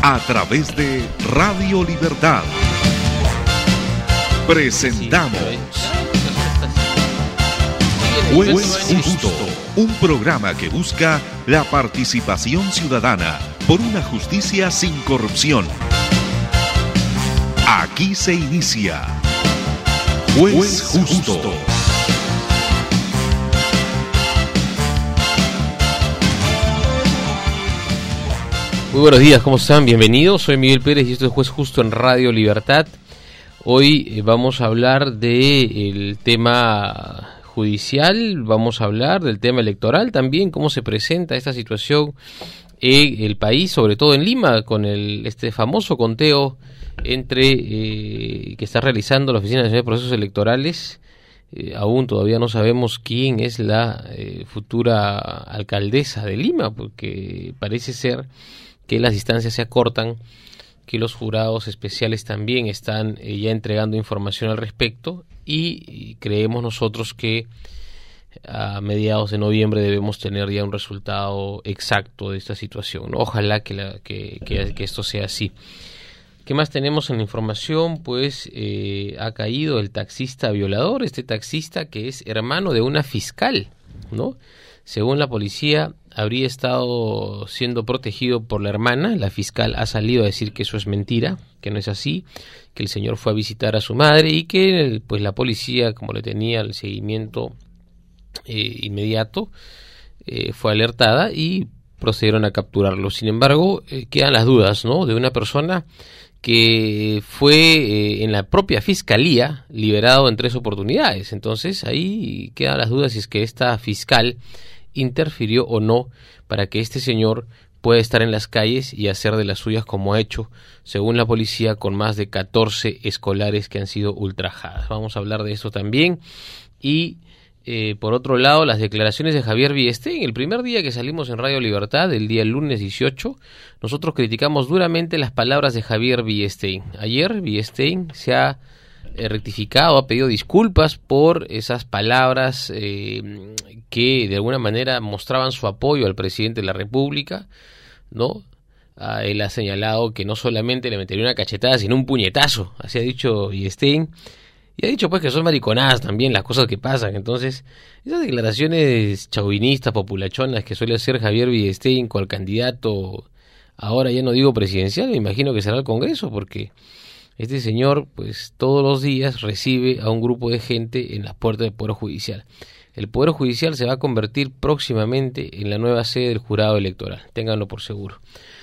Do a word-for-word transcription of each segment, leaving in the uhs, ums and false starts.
a través de Radio Libertad. Presentamos Juez Justo, un programa que busca la participación ciudadana por una justicia sin corrupción. Aquí se inicia Juez Justo. Muy buenos días, ¿cómo están? Bienvenidos, soy Miguel Pérez y esto es Juez Justo en Radio Libertad. Hoy eh, vamos a hablar del tema judicial, vamos a hablar del tema electoral también, cómo se presenta esta situación en el país, sobre todo en Lima, con el este famoso conteo entre eh, que está realizando la Oficina Nacional de Procesos Electorales. Eh, aún todavía no sabemos quién es la eh, futura alcaldesa de Lima, porque parece ser que las distancias se acortan, que los jurados especiales también están eh, ya entregando información al respecto y, y creemos nosotros que a mediados de noviembre debemos tener ya un resultado exacto de esta situación, ¿no? Ojalá que, la, que, que, que esto sea así. ¿Qué más tenemos en la información? Pues eh, ha caído el taxista violador, este taxista que es hermano de una fiscal, ¿no? Según la policía, habría estado siendo protegido por la hermana. La fiscal ha salido a decir que eso es mentira, que no es así, que el señor fue a visitar a su madre y que pues la policía, como le tenía el seguimiento eh, inmediato, eh, fue alertada y procedieron a capturarlo. Sin embargo, eh, quedan las dudas, ¿no?, de una persona que fue eh, en la propia fiscalía liberado en tres oportunidades. Entonces ahí quedan las dudas si es que esta fiscal interfirió o no para que este señor pueda estar en las calles y hacer de las suyas, como ha hecho, según la policía, con más de catorce escolares que han sido ultrajadas. Vamos a hablar de esto también. Y eh, por otro lado, las declaraciones de Javier Viestein. El primer día que salimos en Radio Libertad, el día lunes dieciocho, nosotros criticamos duramente las palabras de Javier Viestein. Ayer Viestein se ha eh, rectificado, ha pedido disculpas por esas palabras eh, que de alguna manera mostraban su apoyo al presidente de la República, ¿no? Ah, él ha señalado que no solamente le metería una cachetada, sino un puñetazo, así ha dicho Viestein. Y ha dicho pues que son mariconadas también las cosas que pasan. Entonces, esas declaraciones chauvinistas, populachonas que suele hacer Javier Viestein con el candidato, ahora ya no digo presidencial, me imagino que será el Congreso, porque este señor pues todos los días recibe a un grupo de gente en las puertas del Poder Judicial. El Poder Judicial se va a convertir próximamente en la nueva sede del jurado electoral, ténganlo por seguro.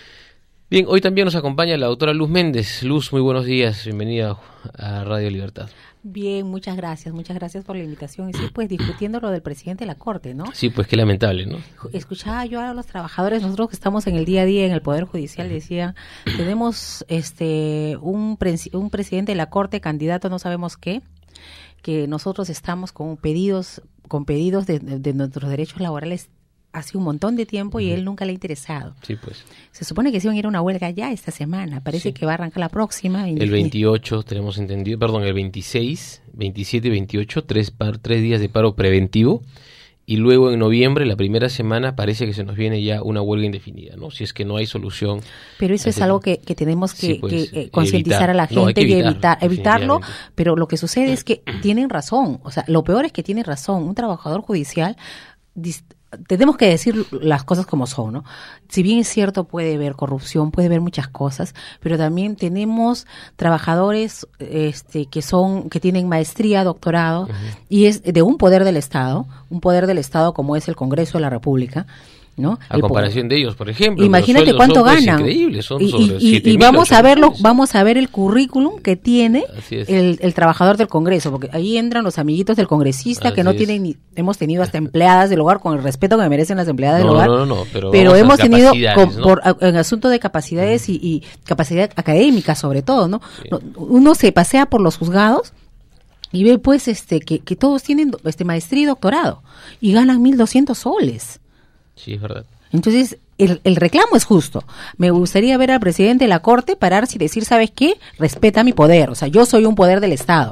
Bien, hoy también nos acompaña la doctora Luz Méndez. Luz, muy buenos días, bienvenida a Radio Libertad. Bien, muchas gracias, muchas gracias por la invitación. Y sí, pues discutiendo lo del presidente de la Corte, ¿no? Sí, pues qué lamentable, ¿no? Escuchaba yo a los trabajadores, nosotros que estamos en el día a día en el Poder Judicial, decían, tenemos este un, pre- un presidente de la Corte, candidato no sabemos qué, que nosotros estamos con pedidos, con pedidos de, de, de nuestros derechos laborales hace un montón de tiempo y uh-huh. él nunca le ha interesado. Sí, pues. Se supone que se iban a ir a una huelga ya esta semana, parece sí. que va a arrancar la próxima. El veintiocho, tenemos entendido, perdón, el veintiséis, veintisiete y veintiocho, tres, par, tres días de paro preventivo, y luego en noviembre, la primera semana, parece que se nos viene ya una huelga indefinida, ¿no? Si es que no hay solución. Pero eso es algo que, que tenemos que, sí, pues, que eh, concientizar a la gente no, evitar, y evitar, evitarlo, pero lo que sucede es que tienen razón, o sea, lo peor es que tienen razón, un trabajador judicial dist- tenemos que decir las cosas como son, ¿no? Si bien es cierto, puede haber corrupción, puede haber muchas cosas, pero también tenemos trabajadores este que son que tienen maestría, doctorado, uh-huh. y es de un poder del Estado, un poder del Estado como es el Congreso de la República, ¿no? A el comparación poder. de ellos, por ejemplo. Imagínate cuánto son, ganan. Pues, increíbles, son y, sobre y, y vamos a verlo, vamos a ver el currículum que tiene el, el trabajador del Congreso, porque ahí entran los amiguitos del congresista Así que no es. tienen ni, hemos tenido hasta empleadas del hogar con el respeto que me merecen las empleadas no, del hogar. No, no, no, pero, pero hemos tenido con, ¿no? por en asunto de capacidades uh-huh. y, y capacidad académica sobre todo, ¿no? Sí. Uno se pasea por los juzgados y ve pues este que, que todos tienen este maestría y doctorado y ganan mil doscientos soles. Sí, es verdad. Entonces, el, el reclamo es justo. Me gustaría ver al presidente de la Corte pararse y decir, ¿sabes qué? Respeta mi poder. O sea, yo soy un poder del Estado.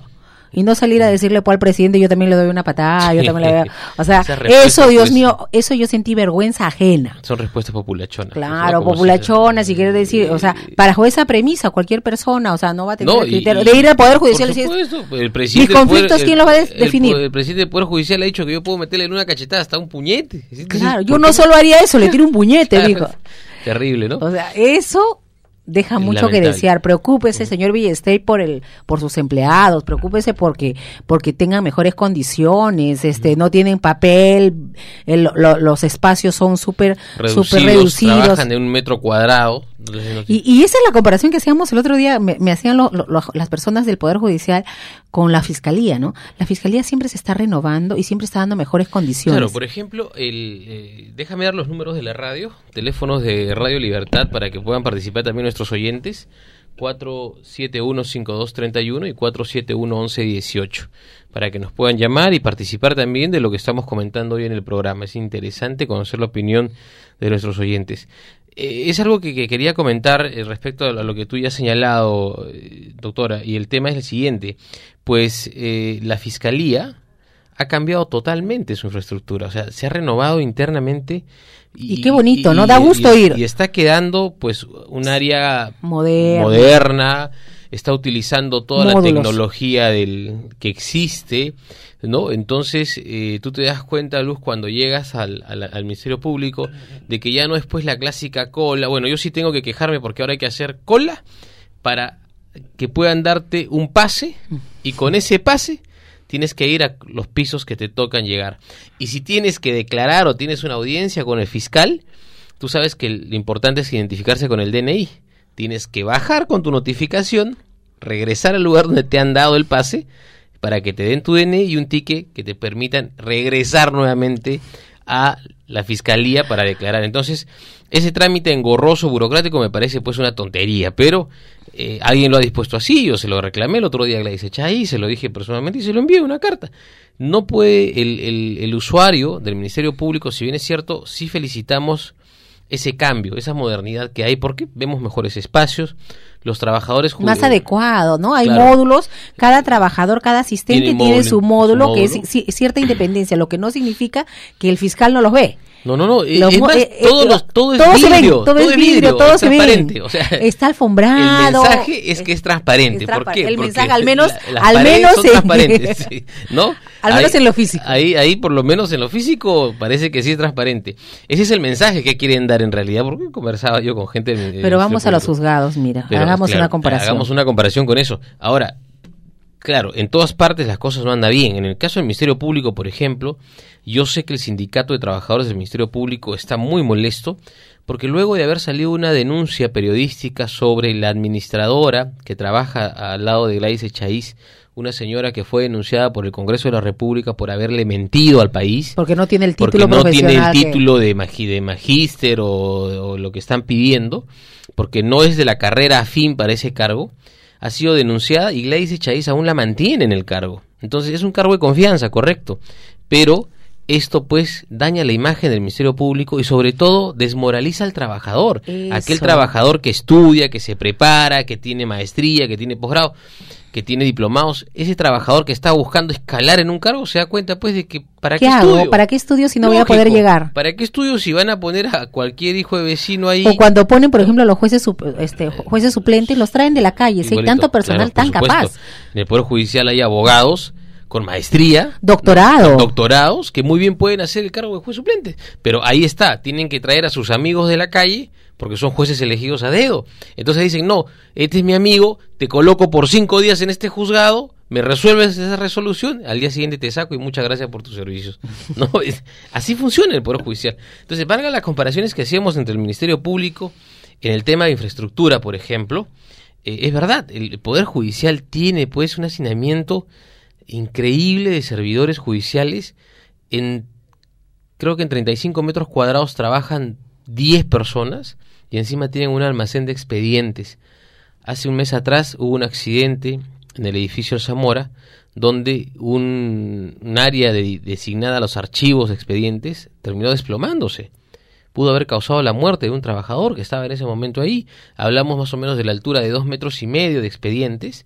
Y no salir a decirle pues al presidente, yo también le doy una patada, Sí. yo también le doy... O sea, Esa respuesta, eso, Dios pues, mío, eso yo sentí vergüenza ajena. Son respuestas populachonas. Claro, ¿no? Como populachonas, si- si quiere decir, o sea, bajo esa premisa, cualquier persona, o sea, no va a tener No, el y- criterio y- de ir al Poder Judicial y por decir, supuesto, el presidente mis del conflictos, Poder- ¿quién los va a el- des- definir? El, el presidente del Poder Judicial ha dicho que yo puedo meterle en una cachetada hasta un puñete. Es decir, claro, ¿por yo qué no solo haría eso, le tiro un puñete, Claro, dijo. Terrible, ¿no? O sea, eso deja Es mucho que lamentable. desear. Preocúpese, señor Villestel, por el, por sus empleados, preocúpese porque, porque tengan mejores condiciones, este, no tienen papel, el- lo- los espacios son súper, Reducidos, súper reducidos. trabajan de un metro cuadrado. Entonces no- Y, y esa es la comparación que hacíamos el otro día, me, me hacían lo- lo- lo- las personas del Poder Judicial con la Fiscalía, ¿no? La Fiscalía siempre se está renovando y siempre está dando mejores condiciones. Claro, por ejemplo, el, eh, déjame dar los números de la radio, teléfonos de Radio Libertad para que puedan participar también nuestros oyentes, cuatro siete uno, cinco dos tres uno y cuatro siete uno, once dieciocho, para que nos puedan llamar y participar también de lo que estamos comentando hoy en el programa. Es interesante conocer la opinión de nuestros oyentes. Eh, es algo que, que quería comentar eh, respecto a lo que tú ya has señalado, eh, doctora, y el tema es el siguiente, pues eh, la Fiscalía ha cambiado totalmente su infraestructura, o sea, se ha renovado internamente. Y qué bonito, ¿no? Da gusto y, ir. Y está quedando, pues, un área Moderna. moderna, está utilizando toda Módulos. la tecnología del que existe, ¿no? Entonces, eh, tú te das cuenta, Luz, cuando llegas al, al, al Ministerio Público, de que ya no es, pues, la clásica cola. Bueno, yo sí tengo que quejarme porque ahora hay que hacer cola para que puedan darte un pase, y con ese pase tienes que ir a los pisos que te tocan llegar. Y si tienes que declarar o tienes una audiencia con el fiscal, tú sabes que lo importante es identificarse con el D N I. Tienes que bajar con tu notificación, regresar al lugar donde te han dado el pase, para que te den tu D N I y un ticket que te permitan regresar nuevamente a la fiscalía para declarar. Entonces, ese trámite engorroso, burocrático, me parece pues una tontería, pero eh, alguien lo ha dispuesto así, yo se lo reclamé el otro día a Gladys Echaí, se lo dije personalmente y se lo envié una carta. No puede el, el, el usuario del Ministerio Público, si bien es cierto, sí felicitamos ese cambio, esa modernidad que hay, porque vemos mejores espacios, los trabajadores... Más adecuado, ¿no? Hay Claro. módulos, cada trabajador, cada asistente Tiene tiene, módulo, su módulo, su que módulo. es ci- cierta independencia, lo que no significa que el fiscal no los ve. No, no, no, Los es mo- más, eh, eh, todos lo- los, todo es todo se ven, vidrio, todo es vidrio, todo es se ven. transparente, o sea, Está alfombrado. el mensaje es que es transparente. Es ¿Por transpa- qué? el Porque mensaje, al menos- la- las al paredes menos son en- transparentes, sí, ¿no? Al menos en lo físico. Ahí, ahí, por lo menos en lo físico, parece que sí es transparente. Ese es el mensaje que quieren dar en realidad, porque conversaba yo con gente... del- del Pero vamos a los Ministerio juzgados, mira, Pero, hagamos claro, una comparación. Hagamos una comparación con eso. Ahora, claro, en todas partes las cosas no andan bien. En el caso del Ministerio Público, por ejemplo, yo sé que el Sindicato de Trabajadores del Ministerio Público está muy molesto porque luego de haber salido una denuncia periodística sobre la administradora que trabaja al lado de Gladys Echaí, una señora que fue denunciada por el Congreso de la República por haberle mentido al país, Porque no tiene el título porque no tiene el profesional que- título de, magi- de magíster o, o lo que están pidiendo, porque no es de la carrera afín para ese cargo, ha sido denunciada y Gladys Echaí aún la mantiene en el cargo. Entonces es un cargo de confianza, correcto, pero esto pues daña la imagen del Ministerio Público y sobre todo desmoraliza al trabajador, Eso. aquel trabajador que estudia, que se prepara, que tiene maestría, que tiene posgrado, que tiene diplomados. Ese trabajador que está buscando escalar en un cargo se da cuenta pues de que ¿para qué, ¿Qué hago? estudio? ¿Para qué estudio si no voy a Lógico, poder llegar? ¿Para qué estudio si van a poner a cualquier hijo de vecino ahí? O cuando ponen, por ejemplo, los jueces sup- este, jueces suplentes, los traen de la calle, si hay Igualito, tanto personal claro, tan por supuesto. capaz. En el Poder Judicial hay abogados con maestría, Doctorado. con doctorados, que muy bien pueden hacer el cargo de juez suplente. Pero ahí está, tienen que traer a sus amigos de la calle, porque son jueces elegidos a dedo. Entonces dicen, no, este es mi amigo, te coloco por cinco días en este juzgado, me resuelves esa resolución, al día siguiente te saco y muchas gracias por tus servicios. No, es- así funciona el Poder Judicial. Entonces, valga las comparaciones que hacíamos entre el Ministerio Público en el tema de infraestructura, por ejemplo, eh, es verdad, el Poder Judicial tiene pues un hacinamiento increíble de servidores judiciales. En creo que en treinta y cinco metros cuadrados trabajan diez personas y encima tienen un almacén de expedientes. Hace un mes atrás hubo un accidente en el edificio El Zamora donde un, un área de, designada a los archivos de expedientes terminó desplomándose. Pudo haber causado la muerte de un trabajador que estaba en ese momento ahí. Hablamos más o menos de la altura de dos metros y medio de expedientes,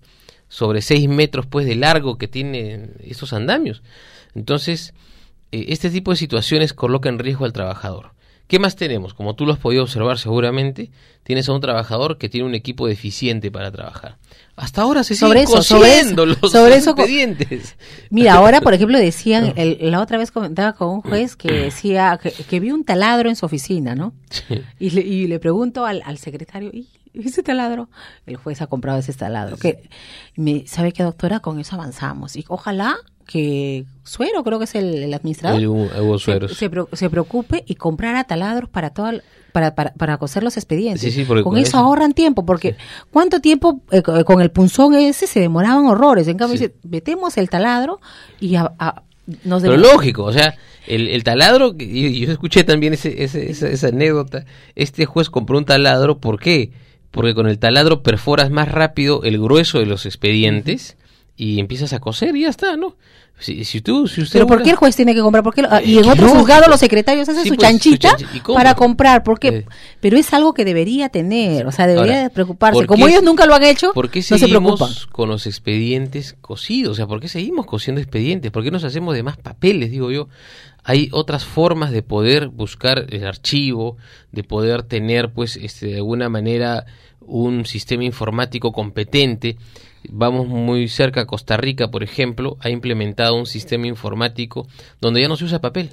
sobre seis metros pues de largo que tienen estos andamios. Entonces, eh, este tipo de situaciones coloca en riesgo al trabajador. ¿Qué más tenemos? Como tú lo has podido observar seguramente, tienes a un trabajador que tiene un equipo deficiente para trabajar. Hasta ahora se siguen sobre eso, cosiendo sobre eso, los sobre eso, expedientes. Mira, ahora, por ejemplo, decían, el, la otra vez comentaba con un juez que decía que, que vio un taladro en su oficina, ¿no? Sí. Y, le, y le pregunto al, al secretario, ¿y ese taladro? El juez ha comprado ese taladro. Que me, ¿sabe qué, doctora? Con eso avanzamos. Y ojalá que Suero, creo que es el, el administrador, el Hugo Sueros, se, se, se preocupe y comprara taladros para toda, para, para, para coser los expedientes. Sí, sí, con, con eso, eso ahorran tiempo, porque sí. ¿Cuánto tiempo eh, con el punzón ese se demoraban horrores? En cambio, sí. dice, metemos el taladro y a, a, nos Pero lógico, o sea, el, el taladro, y yo escuché también ese, ese, esa, esa anécdota, este juez compró un taladro, ¿por qué? Porque con el taladro perforas más rápido el grueso de los expedientes y empiezas a coser y ya está, ¿no? Si, si tú, si usted Pero ¿por una... qué el juez tiene que comprar? ¿Por qué lo... eh, y en otros no, juzgados los secretarios hacen sí, su, pues, chanchita su chanchita para comprar. ¿Por qué? Eh. Pero es algo que debería tener, o sea, debería Ahora, preocuparse. Como qué, ellos nunca lo han hecho, ¿por qué no se preocupan. seguimos con los expedientes cosidos? O sea, ¿por qué seguimos cosiendo expedientes? ¿Por qué nos hacemos de más papeles, digo yo? Hay otras formas de poder buscar el archivo, de poder tener, pues, este, de alguna manera, un sistema informático competente. Vamos muy cerca a Costa Rica, por ejemplo, ha implementado un sistema informático donde ya no se usa papel.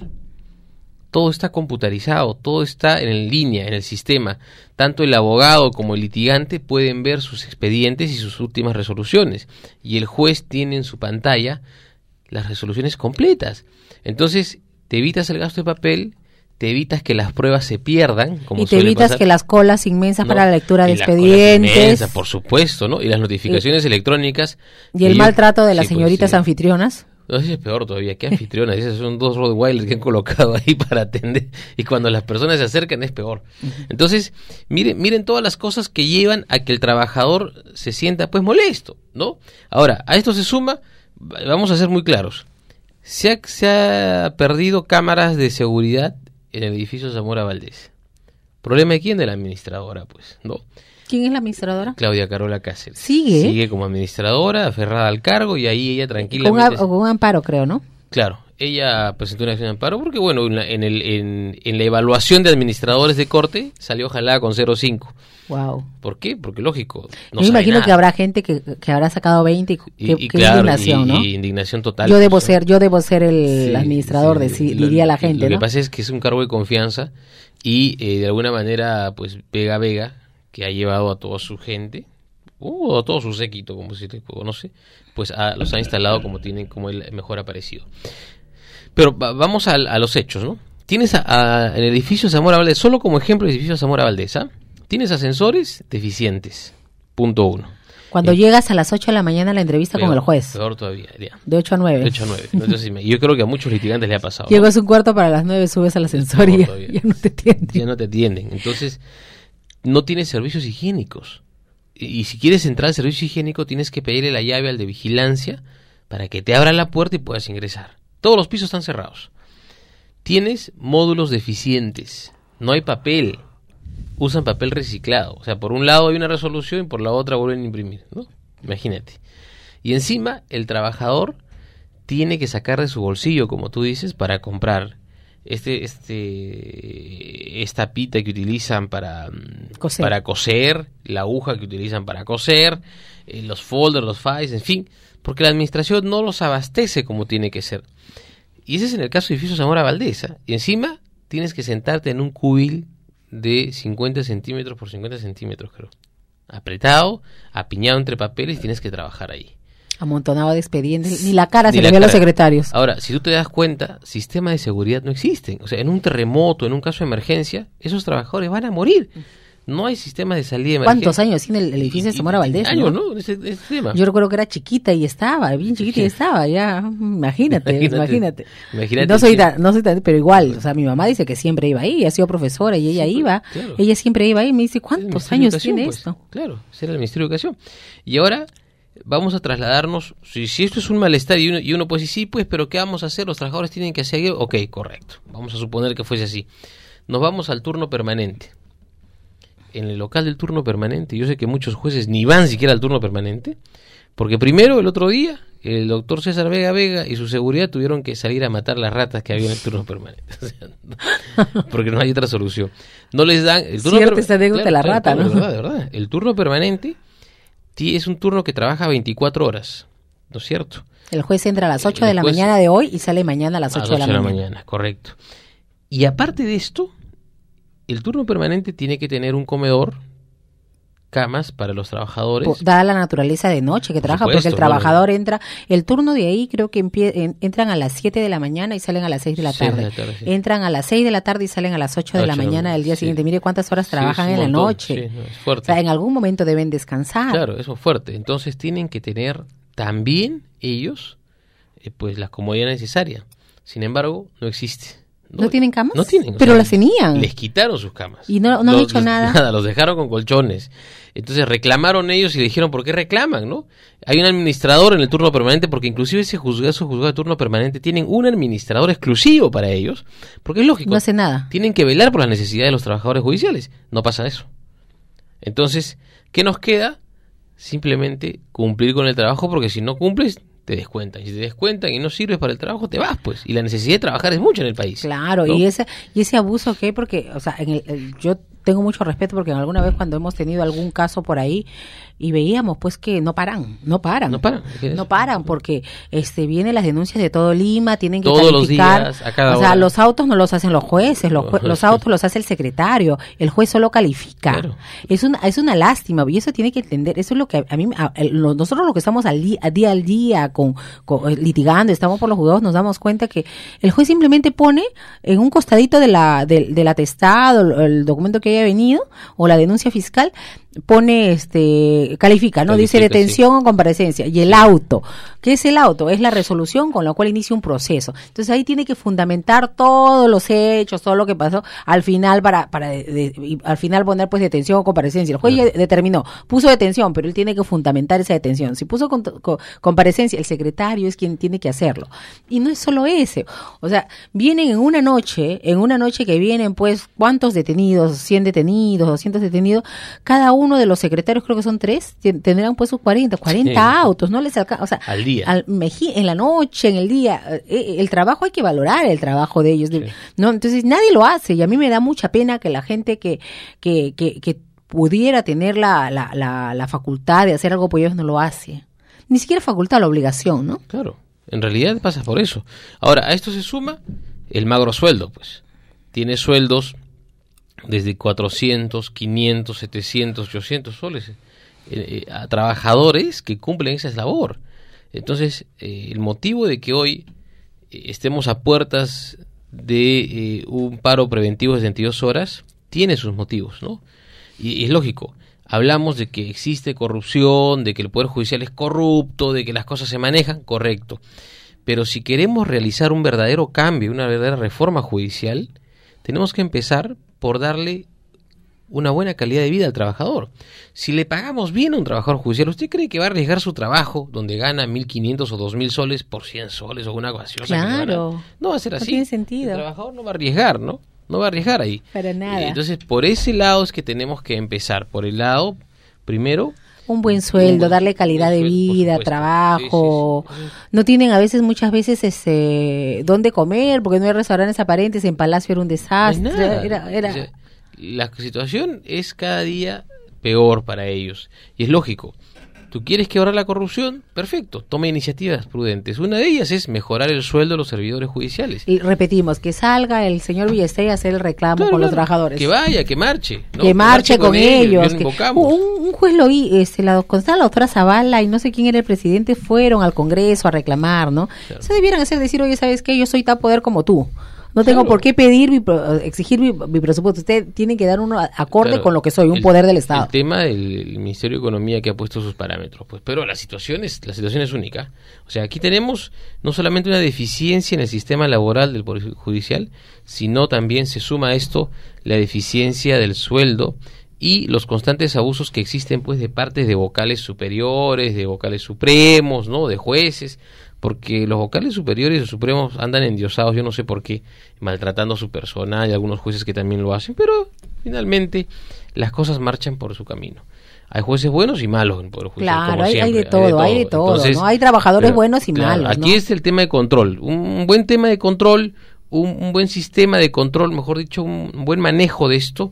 Todo está computarizado, todo está en línea, en el sistema. Tanto el abogado como el litigante pueden ver sus expedientes y sus últimas resoluciones. Y el juez tiene en su pantalla las resoluciones completas. Entonces, te evitas el gasto de papel, te evitas que las pruebas se pierdan, como y te evitas pasar. que las colas inmensas, ¿no?, para la lectura de y expedientes, inmensas, por supuesto, ¿no? Y las notificaciones y, electrónicas y el yo, maltrato de las sí, señoritas pues, sí. anfitrionas. No, eso es peor todavía, ¿qué anfitrionas? Esas son dos Rottweilers que han colocado ahí para atender, y cuando las personas se acercan es peor. Uh-huh. Entonces, miren, miren todas las cosas que llevan a que el trabajador se sienta pues molesto, ¿no? Ahora, a esto se suma, vamos a ser muy claros, se ha, se ha perdido cámaras de seguridad en el edificio Zamora Valdés. ¿Problema de quién? De la administradora, pues, ¿no? ¿Quién es la administradora? Claudia Carola Cáceres. ¿Sigue? Sigue como administradora, aferrada al cargo, y ahí ella tranquilamente... Con, a, con un amparo, creo, ¿no? Claro, ella presentó una acción de amparo porque, bueno, en la, en, el, en, en la evaluación de administradores de corte salió jalada con cero coma cinco. Wow. ¿Por qué? Porque, lógico, no Yo sabe imagino nada. que habrá gente que, que habrá sacado veinte y, y, que, y que claro, indignación, y, ¿no? y indignación total. Yo debo pues, ser, yo debo ser el sí, administrador, sí, de, sí, lo, diría la gente, Lo ¿no? que pasa es que es un cargo de confianza y eh, de alguna manera, pues, Vega Vega, que ha llevado a toda su gente, o a todo su séquito, como se le conoce, pues a, los ha instalado como tienen, como él mejor ha parecido. Pero va, vamos a, a los hechos, ¿no? Tienes a, a, en el edificio Zamora Valdés, solo como ejemplo el edificio Zamora Valdés, ¿ah? Tienes ascensores deficientes, punto uno. Cuando eh, llegas a las ocho de la mañana a la entrevista peor, con el juez. Peor todavía, ya. De ocho a nueve. De ocho a nueve. Entonces, yo creo que a muchos litigantes le ha pasado. Llegas, ¿no?, un cuarto para las nueve, subes al ascensor y ya, ya no te atienden. Ya no te atienden. Entonces, no tienes servicios higiénicos. Y, y si quieres entrar al servicio higiénico, tienes que pedirle la llave al de vigilancia para que te abra la puerta y puedas ingresar. Todos los pisos están cerrados. Tienes módulos deficientes. No hay papel. Usan papel reciclado. O sea, por un lado hay una resolución y por la otra vuelven a imprimir, ¿no? Imagínate. Y encima, el trabajador tiene que sacar de su bolsillo, como tú dices, para comprar este, este, esta pita que utilizan para coser. para coser, la aguja que utilizan para coser, eh, los folders, los files, en fin, porque la administración no los abastece como tiene que ser. Y ese es en el caso de edificio Zamora Valdés, ¿eh? Y encima tienes que sentarte en un cubil de cincuenta centímetros por cincuenta centímetros, creo. Apretado, apiñado entre papeles, tienes que trabajar ahí. Amontonado de expedientes, ni la cara ni se la le ve a los cara. secretarios. Ahora, si tú te das cuenta, sistemas de seguridad no existen. O sea, en un terremoto, en un caso de emergencia, esos trabajadores van a morir. No hay sistema de salida de emergencia. ¿Cuántos años tiene el, el edificio de Zamora Valdés? Años, ¿no? ¿no? Ese, ese tema. Yo recuerdo que era chiquita y estaba, bien chiquita y estaba, ya, imagínate, imagínate. imagínate. imagínate no soy sí. tan, no soy tan, pero igual, o sea, mi mamá dice que siempre iba ahí, ha sido profesora y ella sí, iba, claro. ella siempre iba ahí y me dice, ¿cuántos años tiene pues, esto? Claro, ese era el Ministerio de Educación. Y ahora vamos a trasladarnos, si, si esto es un malestar y uno, y uno puede decir, sí, pues, pero ¿qué vamos a hacer? Los trabajadores tienen que hacer, ok, correcto, vamos a suponer que fuese así. Nos vamos al turno permanente. En el local del turno permanente, yo sé que muchos jueces ni van siquiera al turno permanente, Porque primero, el otro día, el doctor César Vega Vega y su seguridad tuvieron que salir a matar las ratas que había en el turno permanente. O sea, no, porque no hay otra solución. No les dan... El turno Cierto, esa anécdota de la claro, rata, claro, ¿no? De verdad, de verdad. El turno permanente es un turno que trabaja veinticuatro horas, ¿no es cierto? El juez entra a las ocho El de la juez- mañana de hoy y sale mañana a las ocho de la mañana. Correcto. Y aparte de esto, el turno permanente tiene que tener un comedor, camas para los trabajadores. Por- Dada la naturaleza de noche que Por trabaja, supuesto, porque el trabajador entra, el turno de ahí creo que empie- en- entran a las siete de la mañana y salen a las seis de la Seis tarde. de la tarde, sí. Entran a las seis de la tarde y salen a las ocho de la Ocho de la mañana del día sí. siguiente. Mire cuántas horas Sí, trabajan es un en la montón. noche. Sí, no, es O fuerte. sea, en algún momento deben descansar. Claro, eso es fuerte. Entonces tienen que tener también ellos eh, pues la comodidad necesaria. Sin embargo, no existe. ¿No tienen camas? No tienen. o Pero sea, las tenían. Les quitaron sus camas. Y no- no han hecho nada. Nada, los dejaron con colchones. Entonces reclamaron ellos y le dijeron, ¿por qué reclaman, no? Hay un administrador en el turno permanente, porque inclusive ese juzgado, esos juzgados de turno permanente tienen un administrador exclusivo para ellos, porque es lógico. No hace nada. Tienen que velar por las necesidades de los trabajadores judiciales. No pasa eso. Entonces, ¿qué nos queda? Simplemente cumplir con el trabajo, porque si no cumples, te descuentan. Y si te descuentan y no sirves para el trabajo, te vas, pues. Y la necesidad de trabajar es mucha en el país. Claro, ¿no? y ese y ese abuso que, porque, o sea, en el, el- yo tengo mucho respeto porque alguna vez cuando hemos tenido algún caso por ahí y veíamos pues que no paran, no paran. No paran, es que es- No paran porque este vienen las denuncias de todo Lima, tienen que Todos los calificar. días, a cada o sea, hora. los autos no los hacen los jueces, los, jue- los autos los hace el secretario, el juez solo califica. Claro. Es una es una lástima y eso tiene que entender, eso es lo que a, a mí a- el- lo- nosotros lo que estamos al día, a día al día con, con eh, litigando, estamos por los juzgados, nos damos cuenta que el juez simplemente pone en un costadito de la del, del atestado, el, el documento que haya venido o la denuncia fiscal, pone este califica, ¿no? Dice Califica, detención o comparecencia. Y el auto, ¿qué es el auto? Es la resolución con la cual inicia un proceso. Entonces ahí tiene que fundamentar todos los hechos, todo lo que pasó al final para para de- de- y al final poner pues detención o comparecencia. El juez ya determinó, puso detención, pero él tiene que fundamentar esa detención. Si puso con- con- comparecencia, el secretario es quien tiene que hacerlo. Y no es solo ese. O sea, vienen en una noche, en una noche que vienen pues ¿cuántos detenidos? cien detenidos, doscientos detenidos, cada uno de los secretarios, creo que son tres, ten- tendrán pues sus cuarenta, cuarenta Sí. autos, no les alcanza, o sea, Al día. al- meji- en la noche, en el día, eh, el trabajo hay que valorar el trabajo de ellos, de- Sí. ¿no? Entonces nadie lo hace y a mí me da mucha pena que la gente que, que, que, que pudiera tener la, la, la, la facultad de hacer algo por ellos no lo hace. Ni siquiera facultad, la obligación, ¿no? Claro, en realidad pasa por eso. Ahora, a esto se suma el magro sueldo, pues. Tiene sueldos desde cuatrocientos, quinientos, setecientos, ochocientos soles eh, eh, a trabajadores que cumplen esa labor. Entonces, eh, el motivo de que hoy eh, estemos a puertas de eh, un paro preventivo de setenta y dos horas tiene sus motivos, ¿no? Y, y es lógico. Hablamos de que existe corrupción, de que el Poder Judicial es corrupto, de que las cosas se manejan, correcto. Pero si queremos realizar un verdadero cambio, una verdadera reforma judicial, tenemos que empezar por darle una buena calidad de vida al trabajador. Si le pagamos bien a un trabajador judicial, ¿usted cree que va a arriesgar su trabajo, donde gana mil quinientos o dos mil soles, por cien soles o una gaseosa? que Claro. gana? No va a ser No así. tiene sentido. El trabajador no va a arriesgar, ¿no? No va a arriesgar ahí. Para nada. Eh, Entonces, por ese lado es que tenemos que empezar. Por el lado, primero... Un buen sueldo, Un buen- darle calidad buen de sueldo, por vida, supuesto. trabajo. Sí, sí, sí. No tienen a veces, muchas veces, este, dónde comer, porque no hay restaurantes aparentes. En Palacio era un No hay desastre. nada. Era, era, O sea, la situación es cada día peor para ellos. Y es lógico. ¿Tú quieres quebrar la corrupción? Perfecto. Toma iniciativas prudentes. Una de ellas es mejorar el sueldo de los servidores judiciales. y repetimos, que salga el señor Villestea a hacer el reclamo Claro, con los claro. trabajadores. Que vaya, que marche. ¿no? Que marche con ellos. Bien que- invocamos. un, un juez lo vi, este, la, cuando estaba la doctora Zavala y no sé quién era el presidente, fueron al Congreso a reclamar, ¿no? Claro. Eso debieran hacer, decir, oye, ¿sabes qué? Yo soy tan poder como tú. No tengo Claro. por qué pedir, mi, pro- exigir mi, mi presupuesto. Usted tiene que dar uno a- acorde Claro, con lo que soy, un el- poder del Estado. El tema del el Ministerio de Economía que ha puesto sus parámetros, pues, pero la situación es la situación es única. O sea, aquí tenemos no solamente una deficiencia en el sistema laboral del Poder Judicial, sino también se suma a esto la deficiencia del sueldo y los constantes abusos que existen, pues, de partes de vocales superiores, de vocales supremos, ¿no? De jueces, porque los vocales superiores y supremos andan endiosados, yo no sé por qué, maltratando a su personal, y algunos jueces que también lo hacen, pero Finalmente, las cosas marchan por su camino. Hay jueces buenos y malos en el Poder Judicial. Claro, como hay, siempre, hay de todo, hay de todo, hay, de todo, Entonces, ¿no? Hay trabajadores pero, buenos y claro, malos, aquí ¿no? es el tema de control, un buen tema de control, un, un buen sistema de control, mejor dicho, un, un buen manejo de esto,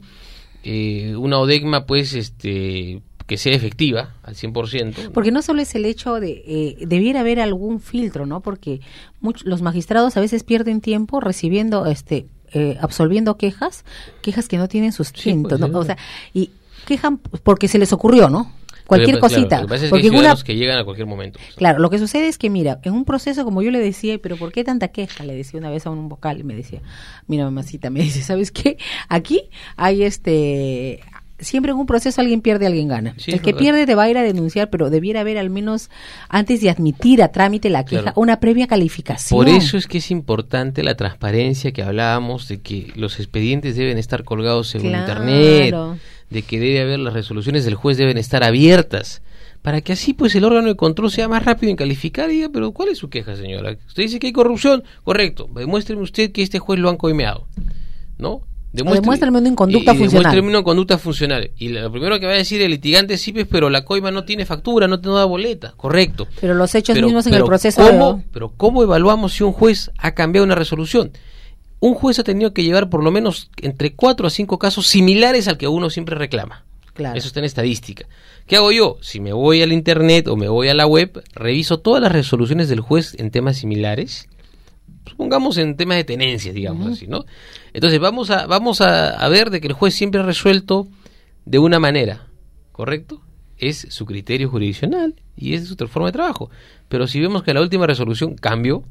eh, una ODECMA, pues, este... que sea efectiva al cien por ciento. Porque no solo es el hecho de, eh, debiera haber algún filtro, ¿no? Porque much, los magistrados a veces pierden tiempo recibiendo, este, eh, absolviendo quejas, quejas que no tienen sustento, sí, pues, ¿no? sí. O sea, y quejan porque se les ocurrió, ¿no? Cualquier Pero, claro, cosita. lo que pasa es porque que hay ciudadanos una, que llegan a cualquier momento. claro, lo que sucede es que, mira, en un proceso, como yo le decía, pero ¿por qué tanta queja? Le decía una vez a un vocal y me decía, mira, mamacita, me dice, ¿sabes qué? Aquí hay este... Siempre en un proceso alguien pierde, alguien gana. Sí, el que verdad. pierde te va a ir a denunciar, pero debiera haber al menos, antes de admitir a trámite la queja, Claro. una previa calificación. Por eso es que es importante la transparencia que hablábamos, de que los expedientes deben estar colgados en Claro. internet, de que debe haber las resoluciones del juez deben estar abiertas, para que así pues el órgano de control sea más rápido en calificar y diga, pero ¿cuál es su queja, señora? Usted dice que hay corrupción, correcto, demuéstreme usted que este juez lo han coimeado, ¿no? Demuestre, demuéstrame una inconducta y, y funcional. Demuéstrame una conducta funcional. Y lo primero que va a decir el litigante sí, pues, pero la coima no tiene factura, no te da boleta, correcto. Pero los hechos Pero- mismos en pero el proceso... ¿cómo, de- pero ¿cómo evaluamos si un juez ha cambiado una resolución? Un juez ha tenido que llevar por lo menos entre cuatro a cinco casos similares al que uno siempre reclama. Claro. Eso está en estadística. ¿Qué hago yo? Si me voy al internet o me voy a la web, reviso todas las resoluciones del juez en temas similares, supongamos en temas de tenencia, digamos Ujú. así, ¿no? Entonces vamos a vamos a, a ver de que el juez siempre ha resuelto de una manera, ¿correcto? Es su criterio jurisdiccional y es su forma de trabajo. Pero si vemos que la última resolución cambió,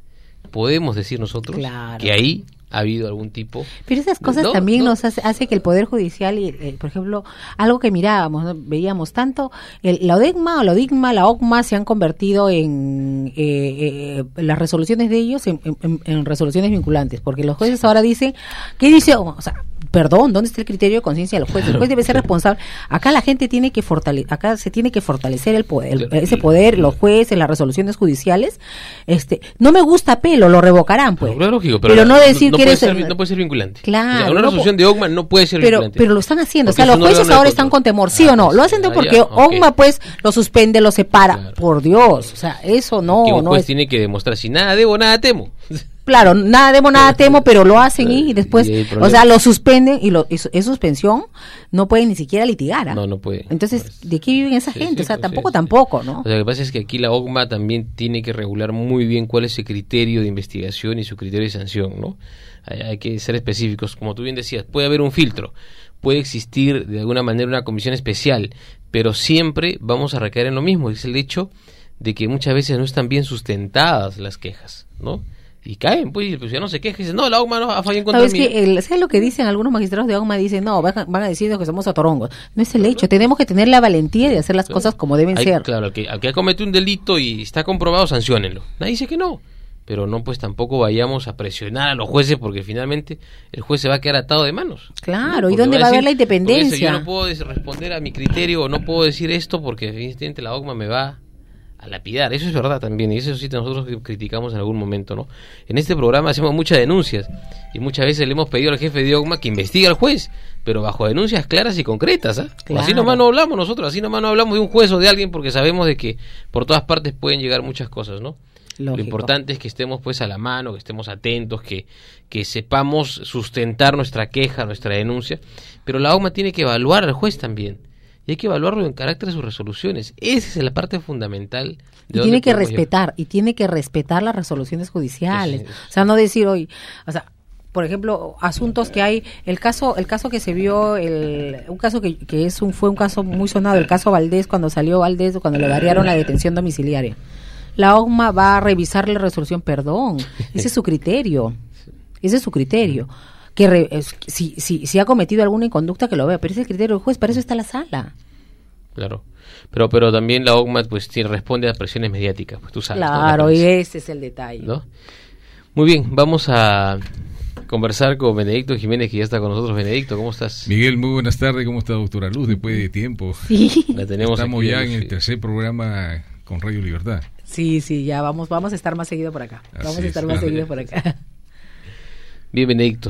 podemos decir nosotros Claro. que ahí ha habido algún tipo... Pero esas cosas No, también no. nos hace, hace que el Poder Judicial, y, eh, por ejemplo, algo que mirábamos, ¿no? Veíamos tanto, el, la ODECMA o la ODIGMA, la OCMA se han convertido en eh, eh, las resoluciones de ellos en, en- en resoluciones vinculantes, porque los jueces ahora dicen, ¿qué dice? O sea, perdón, ¿dónde está el criterio de conciencia del juez? El juez debe ser responsable. Acá la gente tiene que fortalecer, acá se tiene que fortalecer el poder, el- Claro. ese poder, los jueces, las resoluciones judiciales. Este, no me gusta pelo, lo revocarán, pues. Pero, lógico, pero, pero, no decir no que puede eres ser, el- no puede ser vinculante. Claro, O sea, una no resolución de OCMA no puede ser pero, vinculante. pero lo están haciendo, Porque o sea, es los un jueces órgano de ahora están control. con temor, ¿sí Ah, o no? pues, Lo hacen ah, porque ya, ok. OCMA pues lo suspende, lo separa, Claro. por Dios, o sea, eso no, que un no juez es, tiene que demostrar si nada debo, nada temo. claro, nada demo, nada temo, pero lo hacen y, y después, Y hay o problemas. sea, lo suspenden y lo, y su- es suspensión, no pueden ni siquiera litigar, ¿ah? No, no puede. Entonces, ¿de qué viven esa Sí, gente? sí, o sea, pues, tampoco, sí, sí. tampoco, ¿no? O sea, lo que pasa es que aquí la OCMA también tiene que regular muy bien cuál es el criterio de investigación y su criterio de sanción, ¿no? Hay, hay que ser específicos. Como tú bien decías, puede haber un filtro, puede existir de alguna manera una comisión especial, pero siempre vamos a recaer en lo mismo, es el hecho de que muchas veces no están bien sustentadas las quejas, ¿no? Y caen, pues, pues ya no se queja, y dicen, no, la OCMA no ha fallado en contra ¿Sabes mía. que el, ¿sabes lo que dicen algunos magistrados de OCMA? Dicen, no, van a, van a decirnos que somos otorongos. No es el hecho, tenemos que tener la valentía de hacer las cosas como deben Hay- ser. Claro, al que, al que ha cometido un delito y está comprobado, sanciónenlo. Nadie dice que no. Pero no, pues tampoco vayamos a presionar a los jueces porque finalmente el juez se va a quedar atado de manos. Claro, ¿no? ¿y Porque dónde va a haber la decir, porque dice, independencia? yo no puedo des- responder a mi criterio o no puedo decir esto porque evidentemente la OCMA me va a lapidar. Eso es verdad también y eso sí nosotros criticamos en algún momento, ¿no? En este programa hacemos muchas denuncias y muchas veces le hemos pedido al jefe de OCMA que investigue al juez, pero bajo denuncias claras y concretas, ¿ah? Claro. Así nomás no hablamos nosotros, así nomás no hablamos de un juez o de alguien porque sabemos de que por todas partes pueden llegar muchas cosas, ¿no? Lógico. Lo importante es que estemos pues a la mano, que estemos atentos, que, que sepamos sustentar nuestra queja, nuestra denuncia, pero la OCMA tiene que evaluar al juez también, y hay que evaluarlo en carácter de sus resoluciones. Esa es la parte fundamental. Y tiene que respetar, y tiene que respetar las resoluciones judiciales. Sí, sí. O sea, no decir hoy, o sea, por ejemplo, asuntos que hay, el caso, el caso que se vio, el, un caso que, que es un, fue un caso muy sonado, el caso Valdés, cuando salió Valdés, cuando le variaron la detención domiciliaria. La OCMA va a revisar la resolución, perdón, ese es su criterio, ese es su criterio. Que re- es- si, si, si ha cometido alguna inconducta que lo vea, pero ese es el criterio del juez, para eso está la sala. Claro, pero pero también la OCMA pues tiene, responde a presiones mediáticas, pues tú sabes. ¿no? La Claro, y prensa, ese es el detalle. ¿no? Muy bien, vamos a conversar con Benedicto Jiménez, que ya está con nosotros. Benedicto, ¿cómo estás? Miguel, muy buenas tardes. ¿Cómo está, doctora Luz? Después de tiempo. Sí. La tenemos Estamos aquí, ya Luz, en el sí. tercer programa con Radio Libertad. Sí, sí, ya vamos, vamos a estar más seguido por acá. Vamos Así a estar es. más seguido por acá. Bien, Benedicto.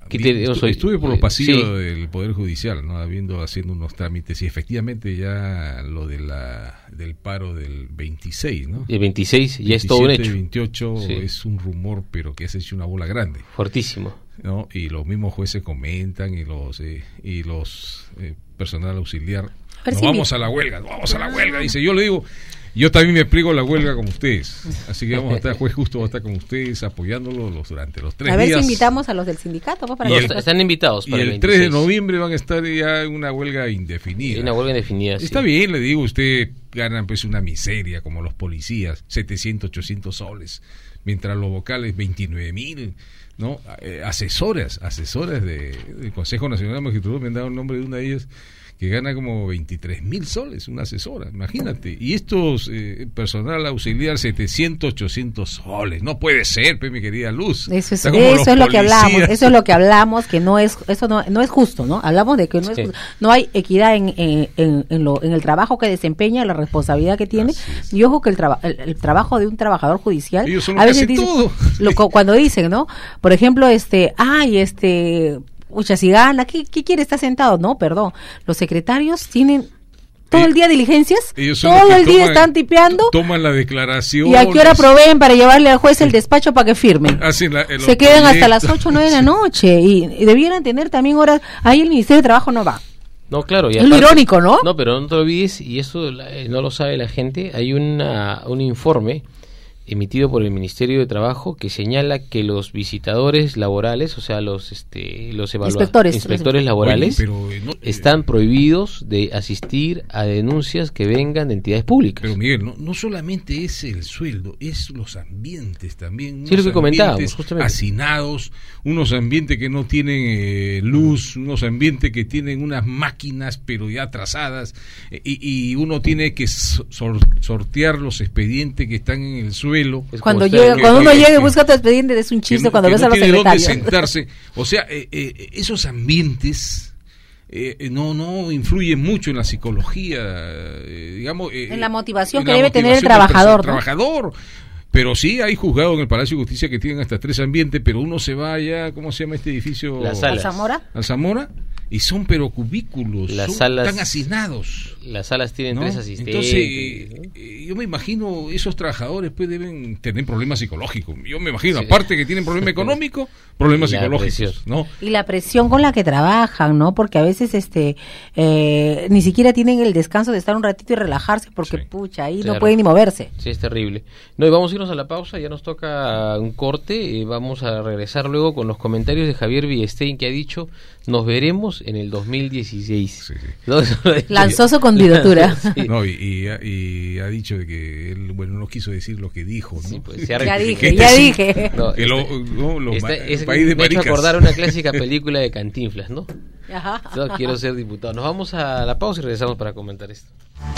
te, Estu- soy, estuve por los pasillos sí. del Poder Judicial, ¿no? Habiendo, haciendo unos trámites, y efectivamente ya lo de la del paro del veintiséis, ¿no? El veintiséis ya es todo un hecho. veintiocho Sí. es un rumor, pero que se ha hecho una bola grande, Fuertísimo. ¿no? Y los mismos jueces comentan, y los eh, y los eh, personal auxiliar, Pero no sí, vamos mi- a la huelga, no vamos a la huelga, dice. Yo le digo, yo también me pliego a la huelga como ustedes, así que vamos a estar, juez justo va a estar con ustedes apoyándolos los, durante los tres A ver días. si invitamos a los del sindicato, pues, para Y que el- después- Están invitados Y para el el tres de veintiséis. noviembre van a estar ya en una huelga indefinida. Hay una huelga indefinida. Sí. Está bien, le digo, usted ganan pues una miseria como los policías, setecientos, ochocientos soles, mientras los vocales veintinueve mil, ¿no? Eh, asesoras, asesoras de, del Consejo Nacional de Magistratura, me han dado el nombre de una de ellas, que gana como veintitrés mil soles, una asesora, imagínate. Y estos, eh, personal auxiliar, setecientos, ochocientos soles. No puede ser, pe, mi querida Luz. Eso es, Está como eso los es lo que hablamos, policías. eso es lo que hablamos, que no es, eso no, no es justo, ¿no? Hablamos de que no es Sí. justo. No hay equidad en, en, en, en lo, en el trabajo que desempeña, la responsabilidad que tiene. Así es. Y ojo que el, traba- el, el trabajo de un trabajador judicial, Ellos son los a que veces hacen dicen, todo. lo, cu- cuando dicen, ¿no? Por ejemplo, este, ay, este, pucha, si gana, ¿qué, qué quiere? Está sentado. No, perdón. Los secretarios tienen todo Eh, el día diligencias, Ellos son los todo que el día toman- están tipeando. Toman la declaración. ¿Y a qué hora proveen para llevarle al juez el despacho para que firme? Hacen la- los Se quedan hasta proyectos. las ocho o nueve de la noche y, y debieran tener también horas. Ahí el Ministerio de Trabajo no va. No, claro. Y Es lo irónico, ¿no? No, pero no te olvides, y eso la- eh, no lo sabe la gente, hay una, un informe emitido por el Ministerio de Trabajo que señala que los visitadores laborales, o sea, los este los evalua- Inspectores. inspectores laborales, Oye, pero, eh, no, eh, están prohibidos de asistir a denuncias que vengan de entidades públicas. Pero Miguel, no, no solamente es el sueldo, es los ambientes también. Sí, lo unos que comentábamos, ambientes justamente. hacinados, unos ambientes que no tienen eh, luz, unos ambientes que tienen unas máquinas pero ya atrasadas, eh, y, y uno tiene que so- sor- sortear los expedientes que están en el suelo. Es Cuando, como llega, estar- cuando uno que- llega y que- busca tu expediente, es un chiste que, cuando que ves no a los tiene dónde secretarios. sentarse. O sea, eh, eh, esos ambientes eh, no no influyen mucho en la psicología, eh, digamos. eh, En la motivación en que la debe tener el motivación del trabajador, perso- ¿no? trabajador. Pero sí hay juzgados en el Palacio de Justicia que tienen hasta tres ambientes, pero uno se va allá, ¿cómo se llama este edificio? Las salas. ¿Zamora? Al Zamora, y son pero cubículos, Las son salas- tan hacinados. Las salas tienen ¿no? tres asistentes. Entonces, eh, eh, yo me imagino esos trabajadores pues deben tener problemas psicológicos. Yo me imagino, Sí. aparte que tienen problema económico, problemas La psicológicos, presión. ¿no? Y la presión con la que trabajan, ¿no? Porque a veces este eh, ni siquiera tienen el descanso de estar un ratito y relajarse porque, Sí. pucha, ahí Claro. no pueden ni moverse. Sí, es terrible. No, y vamos a irnos a la pausa, ya nos toca un corte, y vamos a regresar luego con los comentarios de Javier Villestein, que ha dicho, nos veremos en el dos mil dieciséis. Sí, sí. ¿No? Lanzó su candidatura. Sí. No, y, y ha- y ha dicho de que él, bueno, no quiso decir lo que dijo, ¿no? Sí, pues, se ha Ya rectificado. dije, este ya sí- dije. No, que lo, este- no, lo Esta- ma- es, país de me ha hecho maricas. acordar una clásica película de Cantinflas, ¿no? Ajá. Yo quiero ser diputado. Nos vamos a la pausa y regresamos para comentar esto.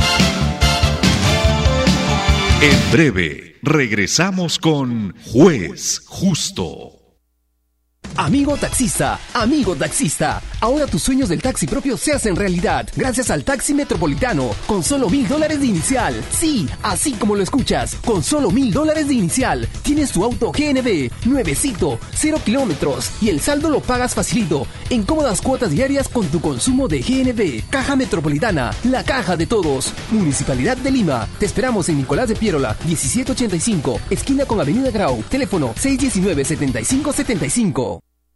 En breve, regresamos con Juez Justo. Amigo taxista, amigo taxista, ahora tus sueños del taxi propio se hacen realidad gracias al Taxi Metropolitano con solo mil dólares de inicial. Sí, así como lo escuchas, con solo mil dólares de inicial tienes tu auto G N B, nuevecito, cero kilómetros y el saldo lo pagas facilito en cómodas cuotas diarias con tu consumo de G N B. Caja Metropolitana, la caja de todos. Municipalidad de Lima. Te esperamos en Nicolás de Piérola, diecisiete ochenta y cinco, esquina con Avenida Grau. Teléfono seis uno nueve, siete cinco siete cinco.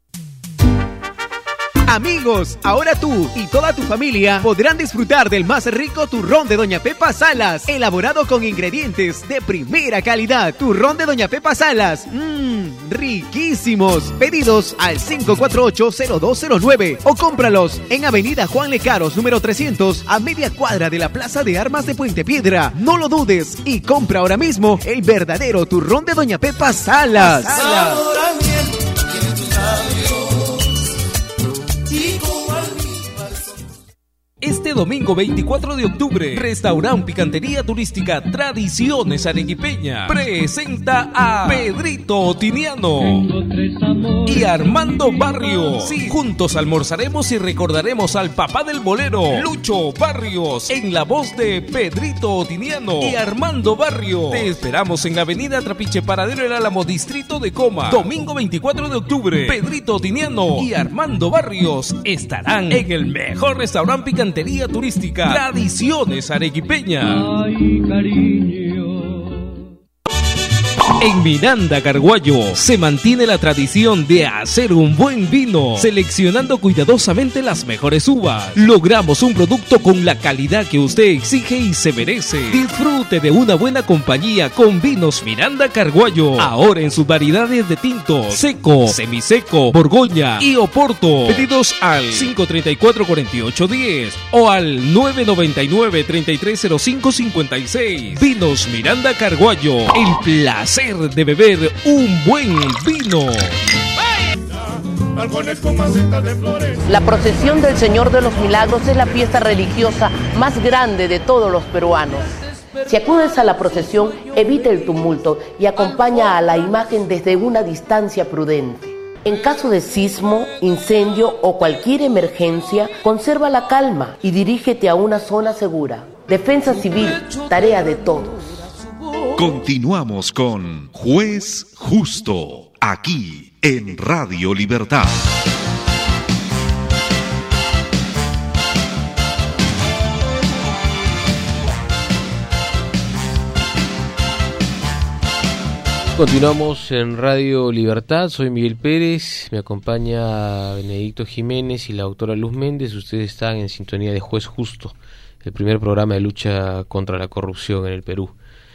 Amigos, ahora tú y toda tu familia podrán disfrutar del más rico turrón de Doña Pepa Salas, elaborado con ingredientes de primera calidad. Turrón de Doña Pepa Salas, mmm, riquísimos. Pedidos al cinco cuatro ocho, cero dos cero nueve o cómpralos en Avenida Juan Lecaros, número trescientos, a media cuadra de la Plaza de Armas de Puente Piedra. No lo dudes y compra ahora mismo el verdadero turrón de Doña Pepa Salas. Salas. Este Este domingo veinticuatro de octubre, Restaurante Picantería Turística Tradiciones Arequipeña presenta a Pedrito Tiniano y Armando Barrios. Sí, juntos almorzaremos y recordaremos al papá del bolero, Lucho Barrios, en la voz de Pedrito Tiniano y Armando Barrios. Te esperamos en la avenida Trapiche Paradero El Álamo, distrito de Coma. Domingo veinticuatro de octubre, Pedrito Tiniano y Armando Barrios estarán en el mejor restaurante picantería turística Tradiciones Arequipeña. Ay, cariño. En Miranda Carguayo se mantiene la tradición de hacer un buen vino, seleccionando cuidadosamente las mejores uvas. Logramos un producto con la calidad que usted exige y se merece. Disfrute de una buena compañía con Vinos Miranda Carguayo. Ahora en sus variedades de tintos, seco, semiseco, Borgoña y Oporto. Pedidos al cinco tres cuatro, cuatro ocho uno cero o al nueve nueve nueve, tres tres cero cinco cinco seis. Vinos Miranda Carguayo. El placer de beber un buen vino. La procesión del Señor de los Milagros es la fiesta religiosa más grande de todos los peruanos. Si acudes a la procesión, evita el tumulto y acompaña a la imagen desde una distancia prudente. En caso de sismo, incendio o cualquier emergencia, conserva la calma y dirígete a una zona segura. Defensa civil, tarea de todos. Continuamos con Juez Justo, aquí en Radio Libertad. Continuamos en Radio Libertad, soy Miguel Pérez, me acompaña Benedicto Jiménez y la doctora Luz Méndez. Ustedes están en sintonía de Juez Justo, el primer programa de lucha contra la corrupción en el Perú.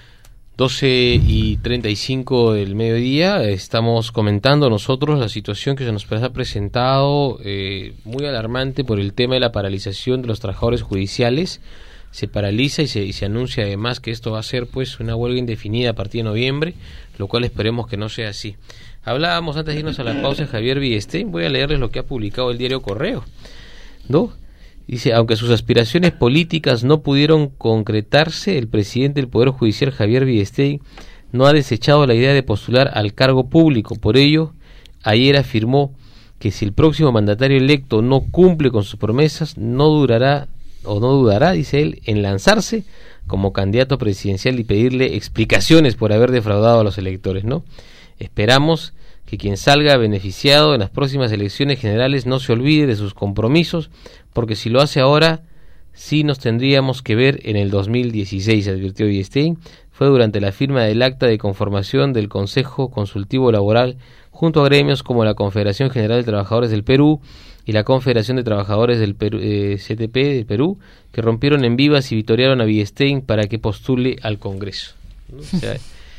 doce y treinta y cinco del mediodía, estamos comentando nosotros la situación que se nos ha presentado, eh, muy alarmante por el tema de la paralización de los trabajadores judiciales. Se paraliza y se, y se anuncia además que esto va a ser pues una huelga indefinida a partir de noviembre, lo cual esperemos que no sea así. Hablábamos antes de irnos a la pausa de Javier Villestein, voy a leerles lo que ha publicado el diario Correo, ¿no? Dice, aunque sus aspiraciones políticas no pudieron concretarse, el presidente del Poder Judicial, Javier Villestein, no ha desechado la idea de postular al cargo público. Por ello, ayer afirmó que si el próximo mandatario electo no cumple con sus promesas, no durará, o no dudará, dice él, en lanzarse como candidato presidencial y pedirle explicaciones por haber defraudado a los electores, ¿no? Esperamos que quien salga beneficiado en las próximas elecciones generales no se olvide de sus compromisos, porque si lo hace ahora, sí nos tendríamos que ver en el dos mil dieciséis, advirtió Villestein. Fue durante la firma del acta de conformación del Consejo Consultivo Laboral, junto a gremios como la Confederación General de Trabajadores del Perú y la Confederación de Trabajadores del Perú, eh, C T P del Perú, que rompieron en vivas y vitorearon a Villestein para que postule al Congreso, ¿no? O sea,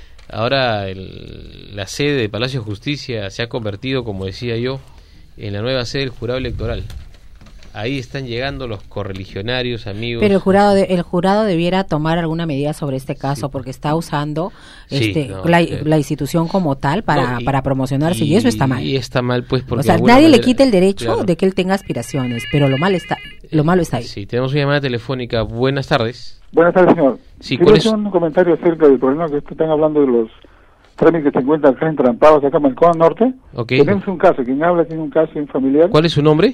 ahora el, la sede de Palacio de Justicia se ha convertido, como decía yo, en la nueva sede del jurado electoral. Ahí están llegando los correligionarios, amigos. Pero el jurado de, el jurado debiera tomar alguna medida sobre este caso, sí, porque está usando sí, este no, la, eh, la institución como tal para, no, y, para promocionarse, y, y eso está mal. Y está mal, pues, porque o sea, nadie nadie manera, le quita el derecho, claro, de que él tenga aspiraciones, pero lo mal está, lo malo está ahí. Sí, tenemos una llamada telefónica. Buenas tardes. Buenas tardes, señor. Sí, quiero hacer un comentario acerca del problema que están hablando de los trámites que se encuentran acá entrampados, acá en Malcón Norte. Okay. Tenemos un caso, quien habla tiene un caso, un familiar. ¿Cuál es su nombre?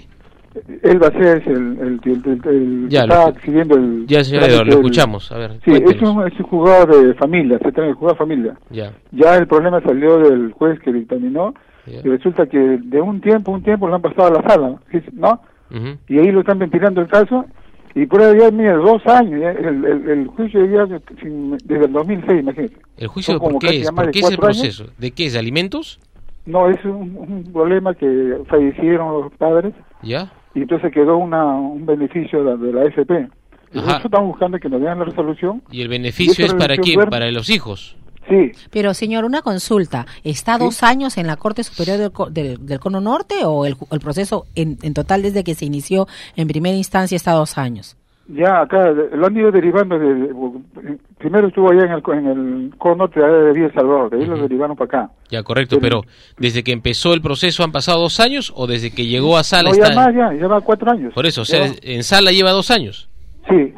Él va a ser el, el, el, el, el ya, que está lo, exhibiendo el... Ya, señor Eduardo, lo escuchamos. A ver, sí, es un, es un jugador de familia, se trae el jugador de familia. Ya. Ya el problema salió del juez que dictaminó, ya, y resulta que de un tiempo, un tiempo lo han pasado a la sala, ¿no? Uh-huh. Y ahí lo están ventilando el caso, y por ahí ya, mira, dos años, ya, el, el, el juicio ya sin, desde el dos mil seis, imagínate. ¿El juicio por qué es? ¿Por qué es el proceso? Años. ¿De qué es? ¿De alimentos? No, es un, un problema que fallecieron los padres. ¿Ya? Y entonces quedó una, un beneficio de, de la A F P. Nosotros estamos buscando que nos den la resolución. ¿Y el beneficio y es para quién? Duerme. ¿Para los hijos? Sí. Pero, señor, una consulta. ¿Está ¿Sí? dos años en la Corte Superior del, del, del Cono Norte o el, el proceso en, en total desde que se inició en primera instancia está dos años? Ya, acá lo han ido derivando. De, de, primero estuvo allá en el, en el cono norte de Villa Salvador, de ahí uh-huh. lo derivaron para acá. Ya, correcto, pero, pero ¿desde que empezó el proceso han pasado dos años o desde que llegó a Sala? No, está... ya más, ya, lleva cuatro años. Por eso, o sea, ya. en Sala lleva dos años. Sí.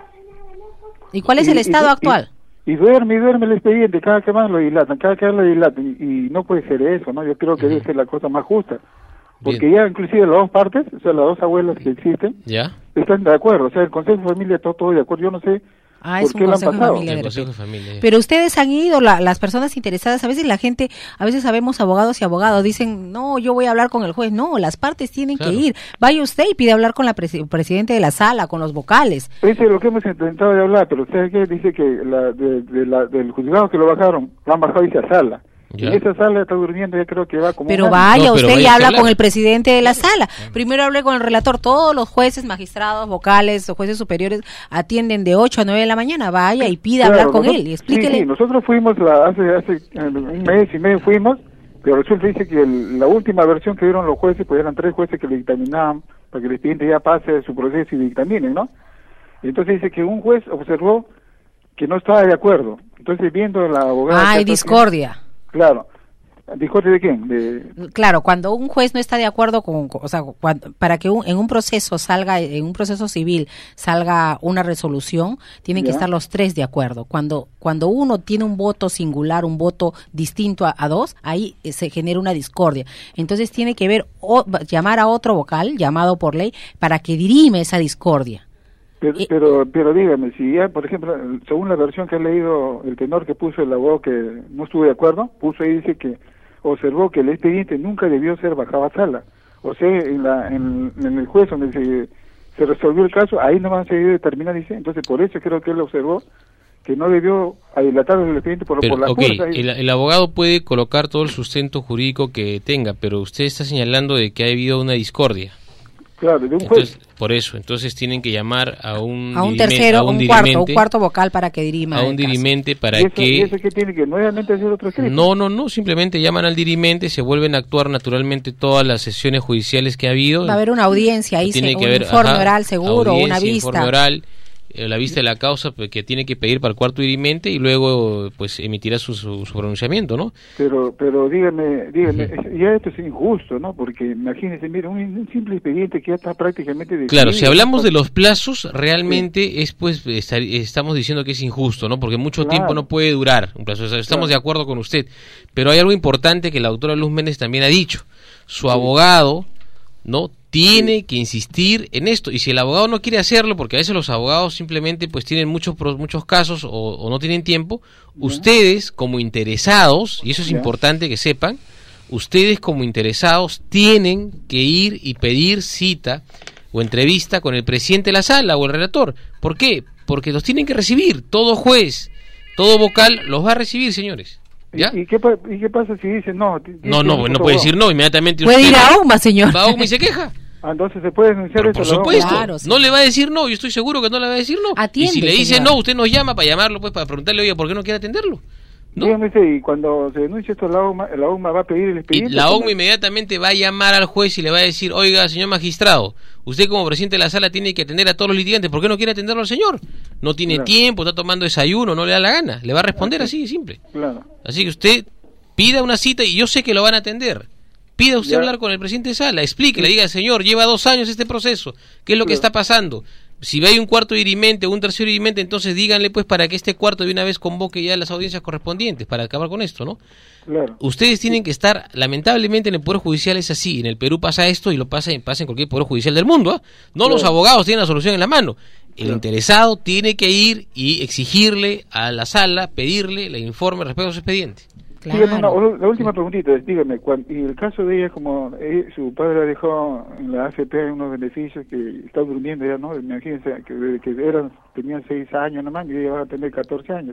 ¿Y cuál es y, el estado y, actual? Y, y duerme, y duerme el expediente, cada que más lo dilatan, cada que más lo dilatan, y, y no puede ser eso, ¿no? Yo creo que uh-huh. debe ser la cosa más justa. Porque Bien. ya inclusive las dos partes, o sea, las dos abuelas que existen, ¿Ya? están de acuerdo, o sea, el Consejo de Familia está todo de acuerdo, yo no sé ah, por es qué un lo han consejo pasado. de familia, de consejo de familia. Pero ustedes han ido, la, las personas interesadas, a veces la gente, a veces sabemos abogados y abogados, dicen, no, yo voy a hablar con el juez, no, las partes tienen claro. que ir, vaya usted y pide hablar con la presi- presidente de la sala, con los vocales. Eso es lo que hemos intentado de hablar, pero usted qué dice que la, de, de la, del juzgado que lo bajaron, lo han bajado y dice a sala. Ya. Y esa sala está durmiendo, ya creo que va como... Pero vaya, no, pero usted ya habla con el presidente de la sala. Primero hable con el relator. Todos los jueces, magistrados, vocales o jueces superiores atienden de ocho a nueve de la mañana. Vaya y pida claro, hablar con nosotros, él y explíquele. Sí, sí, nosotros fuimos la, hace, hace un mes y medio fuimos, pero resulta dice que el, la última versión que dieron los jueces, pues eran tres jueces que le dictaminaban para que el expediente ya pase su proceso y dictaminen, ¿no? Y entonces dice que un juez observó que no estaba de acuerdo. Entonces viendo la abogada... Ah, hay discordia. Que, Claro. ¿Discordia de quién? De... Claro, cuando un juez no está de acuerdo con, o sea, cuando, para que un, en un proceso salga, en un proceso civil salga una resolución, tienen ¿Ya? que estar los tres de acuerdo. Cuando cuando uno tiene un voto singular, un voto distinto a, a dos, ahí se genera una discordia. Entonces tiene que ver, o, llamar a otro vocal, llamado por ley, para que dirime esa discordia. Pero, pero, pero dígame, si ya, por ejemplo, según la versión que he leído, el tenor que puso el abogado que no estuvo de acuerdo, puso ahí, dice que observó que el expediente nunca debió ser bajado a sala. O sea, en, la, en, en el juez donde se, se resolvió el caso, ahí no van a seguir determinar, dice. Entonces, por eso creo que él observó que no debió dilatar el expediente por, pero, por la okay, fuerza. El, el abogado puede colocar todo el sustento jurídico que tenga, pero usted está señalando de que ha habido una discordia. Claro, de un juez. Entonces, por eso, entonces tienen que llamar a un a un dirime, tercero, a un, un dirimente, cuarto, un cuarto vocal para que dirima a un dirimente caso. para ¿Y eso, que ¿Y eso qué tiene que nuevamente hacer otro escrito? No, no, no, simplemente llaman al dirimente, se vuelven a actuar naturalmente todas las sesiones judiciales que ha habido. Va a haber una audiencia ahí, tiene se, que un haber, informe ajá, oral seguro, audiencia, una vista. Informe oral, la vista de la causa que tiene que pedir para el cuarto dirimente y luego pues emitirá su, su, su pronunciamiento, ¿no? Pero pero dígame, dígame, uh-huh. ya esto es injusto, ¿no? Porque imagínese, mira, un, un simple expediente que ya está prácticamente decidido. Claro, si hablamos de los plazos, realmente sí. es pues estar, estamos diciendo que es injusto, ¿no? Porque mucho claro. tiempo no puede durar un plazo, o sea, estamos claro. de acuerdo con usted, pero hay algo importante que la doctora Luz Méndez también ha dicho, su sí. abogado, ¿no? Tiene sí. que insistir en esto, y si el abogado no quiere hacerlo, porque a veces los abogados simplemente pues tienen muchos muchos casos o, o no tienen tiempo, yeah. ustedes como interesados, y eso es yeah. importante que sepan, ustedes como interesados tienen que ir y pedir cita o entrevista con el presidente de la sala o el relator. ¿Por qué? Porque los tienen que recibir, todo juez, todo vocal los va a recibir, señores. ¿Ya? ¿Y, y, qué, ¿Y qué pasa si dice no? No, no, no puede decir no, inmediatamente puede usted ir a UMA, señor. Va a UMA y se queja. Ah, entonces se puede denunciar Pero esto. por supuesto, claro, sí. no le va a decir no, yo estoy seguro que no le va a decir no. Atiende, y si le dice señor. no, usted nos llama para llamarlo, pues para preguntarle, oye, ¿por qué no quiere atenderlo? ¿No? Dígame, y cuando se denuncie esto, la UMA, la UMA va a pedir el expediente. Y la UMA inmediatamente va a llamar al juez y le va a decir, oiga, señor magistrado, usted como presidente de la sala tiene que atender a todos los litigantes, ¿por qué no quiere atenderlo al señor? No tiene claro. tiempo, está tomando desayuno, no le da la gana. Le va a responder así de simple. Claro. Así que usted pida una cita y yo sé que lo van a atender. Pida usted ya. hablar con el presidente de sala, explique, sí. le diga, señor, lleva dos años este proceso, ¿qué es lo claro. que está pasando? Si ve un cuarto dirimente o un tercer dirimente, entonces díganle pues para que este cuarto de una vez convoque ya las audiencias correspondientes para acabar con esto, ¿no? Claro. Ustedes tienen que estar, lamentablemente en el Poder Judicial es así, en el Perú pasa esto y lo pasa, pasa en cualquier Poder Judicial del mundo, ¿eh? No claro. los abogados tienen la solución en la mano, el claro. interesado tiene que ir y exigirle a la sala, pedirle el informe respecto a su expediente. Claro. Dígame una, la última preguntita es, dígame, cuando, y el caso de ella, como eh, su padre dejó en la A F P unos beneficios que está durmiendo ya, ¿no? Imagínense que desde que eran, tenían seis años nomás y ella va a tener catorce años.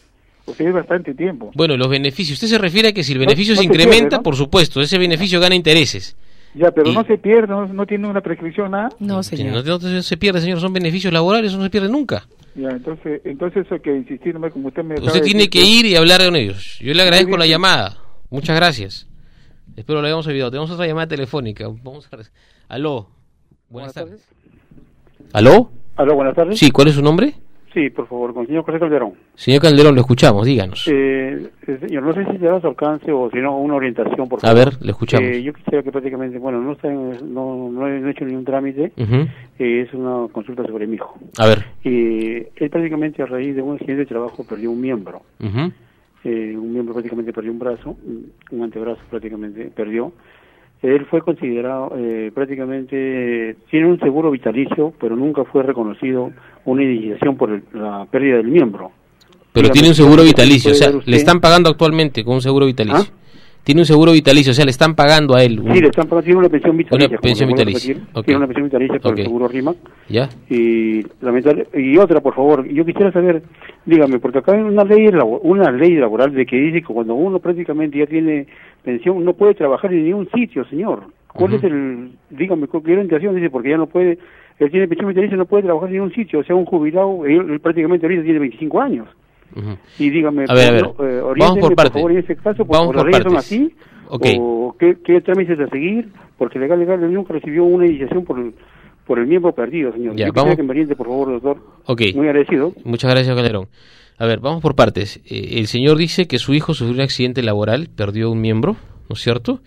O sea, es bastante tiempo. Bueno, los beneficios, usted se refiere a que si el beneficio no, se no incrementa, se pierde, ¿no? Por supuesto, ese beneficio gana intereses. Ya, pero y... no se pierde, no, no tiene una prescripción, nada. No, señor. No, no se pierde, señor, son beneficios laborales, eso no se pierde nunca. Ya, entonces, entonces eso hay que insistir, ¿no? Como usted me Usted tiene que ir y hablar con ellos. Yo le agradezco la llamada. Muchas gracias. Espero lo hayamos olvidado. Tenemos otra llamada telefónica. Vamos a ver. Aló. Buenas, Buenas tardes. tardes. ¿Aló? Aló, buenas tardes. Sí, ¿cuál es su nombre? Sí, por favor, con el señor José Calderón. Señor Calderón, lo escuchamos, díganos. Eh, eh, señor, no sé si te da su alcance o si no, una orientación, por favor. A ver, le escuchamos. Eh, yo quisiera que prácticamente, bueno, no, está en- no, no he no he hecho ningún trámite, Ujú. eh, es una consulta sobre mi hijo. A ver. Eh, él prácticamente a raíz de un accidente de trabajo perdió un miembro. Ujú. Eh, un miembro prácticamente perdió un brazo, un antebrazo prácticamente perdió. Él fue considerado eh, prácticamente, tiene un seguro vitalicio, pero nunca fue reconocido una indemnización por el- la pérdida del miembro. Pero Dígame, tiene un seguro ¿puede vitalicio, o sea, ver usted? le están pagando actualmente con un seguro vitalicio. ¿Ah? Tiene un seguro vitalicio, o sea, le están pagando a él. un- Sí, le están pagando, tiene una pensión vitalicia. Una como pensión le vuelvo a vitalicia, repetir. ok. Tiene una pensión vitalicia por Ok. el seguro RIMAC. ¿Ya? Y lamentable, y otra, por favor, yo quisiera saber, dígame, porque acá hay una ley labo- una ley laboral de que dice que cuando uno prácticamente ya tiene pensión no puede trabajar en ningún sitio, señor. ¿Cuál Ujú. es el, dígame, qué orientación dice? Porque ya no puede, él tiene pensión vitalicia, no puede trabajar en ningún sitio, o sea, un jubilado, él, él prácticamente ahorita tiene veinticinco años. Ujú. Y dígame, A ver, a ver, no, eh, vamos oriénteme, por parte. favor, en ese caso, porque Vamos las por leyes son partes. así, Ok. o qué, qué trámites a seguir, porque legal, legal, él nunca recibió una indemnización por el, por el miembro perdido, señor. Ya, Yo vamos- quisiera que me oriente, por favor, doctor. Ok. Muy agradecido. Muchas gracias, Calderón. A ver, vamos por partes. Eh, el señor dice que su hijo sufrió un accidente laboral, perdió un miembro, ¿no es cierto?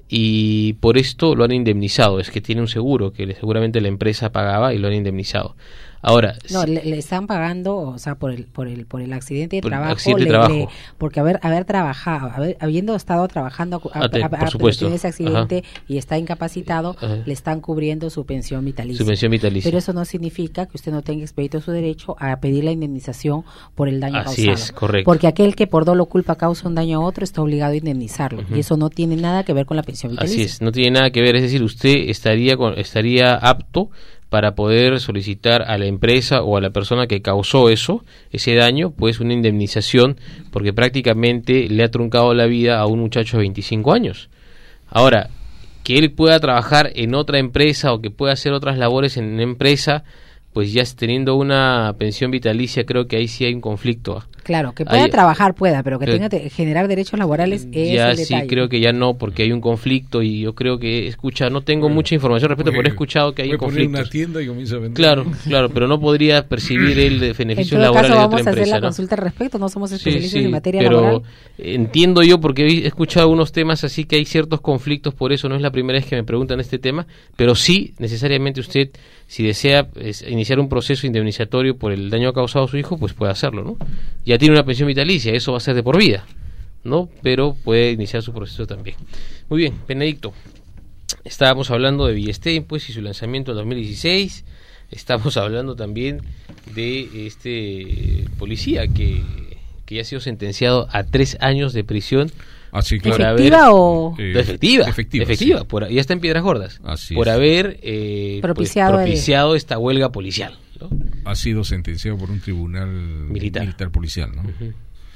Y por esto lo han indemnizado. Es que tiene un seguro que le- seguramente la empresa pagaba y lo han indemnizado. Ahora, No, si- le, le están pagando, o sea, por el por el por el accidente de Por el trabajo, accidente de le- trabajo. le- porque haber haber trabajado, haber, habiendo estado trabajando, a- Ah, te- a- por a- pero supuesto. tiene ese accidente y está incapacitado, Ajá. le están cubriendo su pensión vitalicia. Su pensión vitalicia. Pero eso no significa que usted no tenga expedito su derecho a pedir la indemnización por el daño Así causado. es, correcto. Porque aquel que por dolo culpa causa un daño a otro está obligado a indemnizarlo Ujú. y eso no tiene nada que ver con la pensión vitalicia. Así es, no tiene nada que ver, es decir, usted estaría con- estaría apto para poder solicitar a la empresa o a la persona que causó eso, ese daño, pues una indemnización, porque prácticamente le ha truncado la vida a un muchacho de veinticinco años. Ahora, que él pueda trabajar en otra empresa o que pueda hacer otras labores en una empresa, pues ya teniendo una pensión vitalicia, creo que ahí sí hay un conflicto. ¿ah? Claro, que pueda Ahí- trabajar, pueda, pero que Pero- tenga que generar derechos laborales es Ya el sí detalle. creo que ya no, porque hay un conflicto y yo creo que escucha, no tengo mucha información al respecto, pero he escuchado que hay Puede poner una conflictos. tienda y comienza a vender. Claro, claro, pero no podría percibir el de En beneficios todo laborales caso, de vamos otra a hacer empresa, la ¿no? consulta al respecto, no somos Sí, especialistas sí, en materia pero laboral. entiendo yo porque he escuchado algunos temas así que hay ciertos conflictos, por eso no es la primera vez que me preguntan este tema, pero sí necesariamente usted, si desea es, iniciar un proceso indemnizatorio por el daño causado a su hijo, pues puede hacerlo, ¿no? Ya tiene una pensión vitalicia, eso va a ser de por vida, ¿no? Pero puede iniciar su proceso también. Muy bien, Benedicto. Estábamos hablando de Villestein, pues, y su lanzamiento en dos mil dieciséis. Estamos hablando también de este policía que, que ya ha sido sentenciado a tres años de prisión. Ah, sí, por claro. ¿Efectiva haber- o...? Eh, efectiva, efectiva, efectiva, sí. por, ya está en Piedras Gordas. Así por es. haber eh, pues, Propiciado el- propiciado esta huelga policial, ¿no? Ha sido sentenciado por un tribunal Militar. policial, ¿no? Ujú.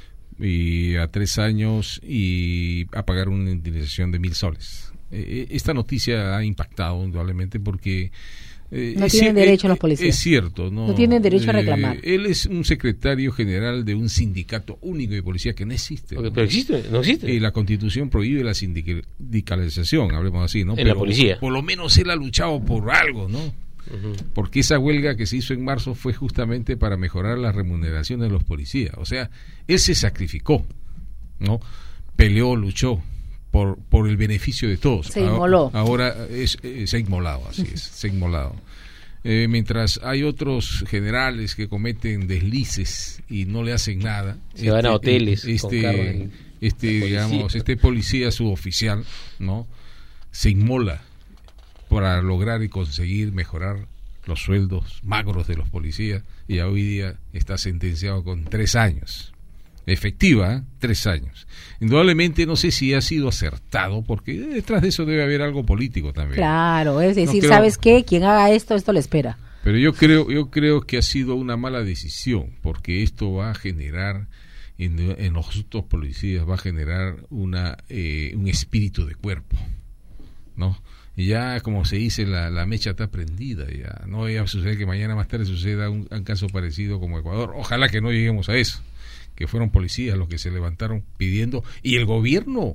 Y a tres años y a pagar una indemnización de mil soles. Eh, esta noticia ha impactado indudablemente porque eh, No es tienen cier- derecho eh, los policías. Es cierto, ¿no? No tienen derecho a Eh, reclamar. Él es un secretario general de un sindicato único de policía que no existe. Ok, ¿no? pero existe, no existe. Y la Constitución prohíbe la sindicalización, hablemos así, ¿no? En la policía. Por lo menos él ha luchado por algo, ¿no? Ujú. Porque esa huelga que se hizo en marzo fue justamente para mejorar las remuneraciones de los policías. O sea, él se sacrificó, ¿no? Peleó, luchó por, por el beneficio de todos. Se inmoló. Ahora, ahora es, eh, se ha inmolado, así es, se ha inmolado. Eh, mientras hay otros generales que cometen deslices y no le hacen nada. Se van a hoteles con Este, carro en- este la policía. digamos, este policía suboficial, ¿no? Se inmola para lograr y conseguir mejorar los sueldos magros de los policías y hoy día está sentenciado con tres años. Efectiva, ¿eh? tres años. Indudablemente no sé si ha sido acertado porque detrás de eso debe haber algo político también. Claro, es decir, creo- ¿sabes qué? Quien haga esto, esto le espera. Pero yo creo, yo creo que ha sido una mala decisión porque esto va a generar en, en los otros policías va a generar una eh, un espíritu de cuerpo, ¿no? Y ya, como se dice, la, la mecha está prendida, ya no vaya a suceder que mañana más tarde suceda un, un caso parecido como Ecuador. Ojalá que no lleguemos a eso, que fueron policías los que se levantaron pidiendo, y el gobierno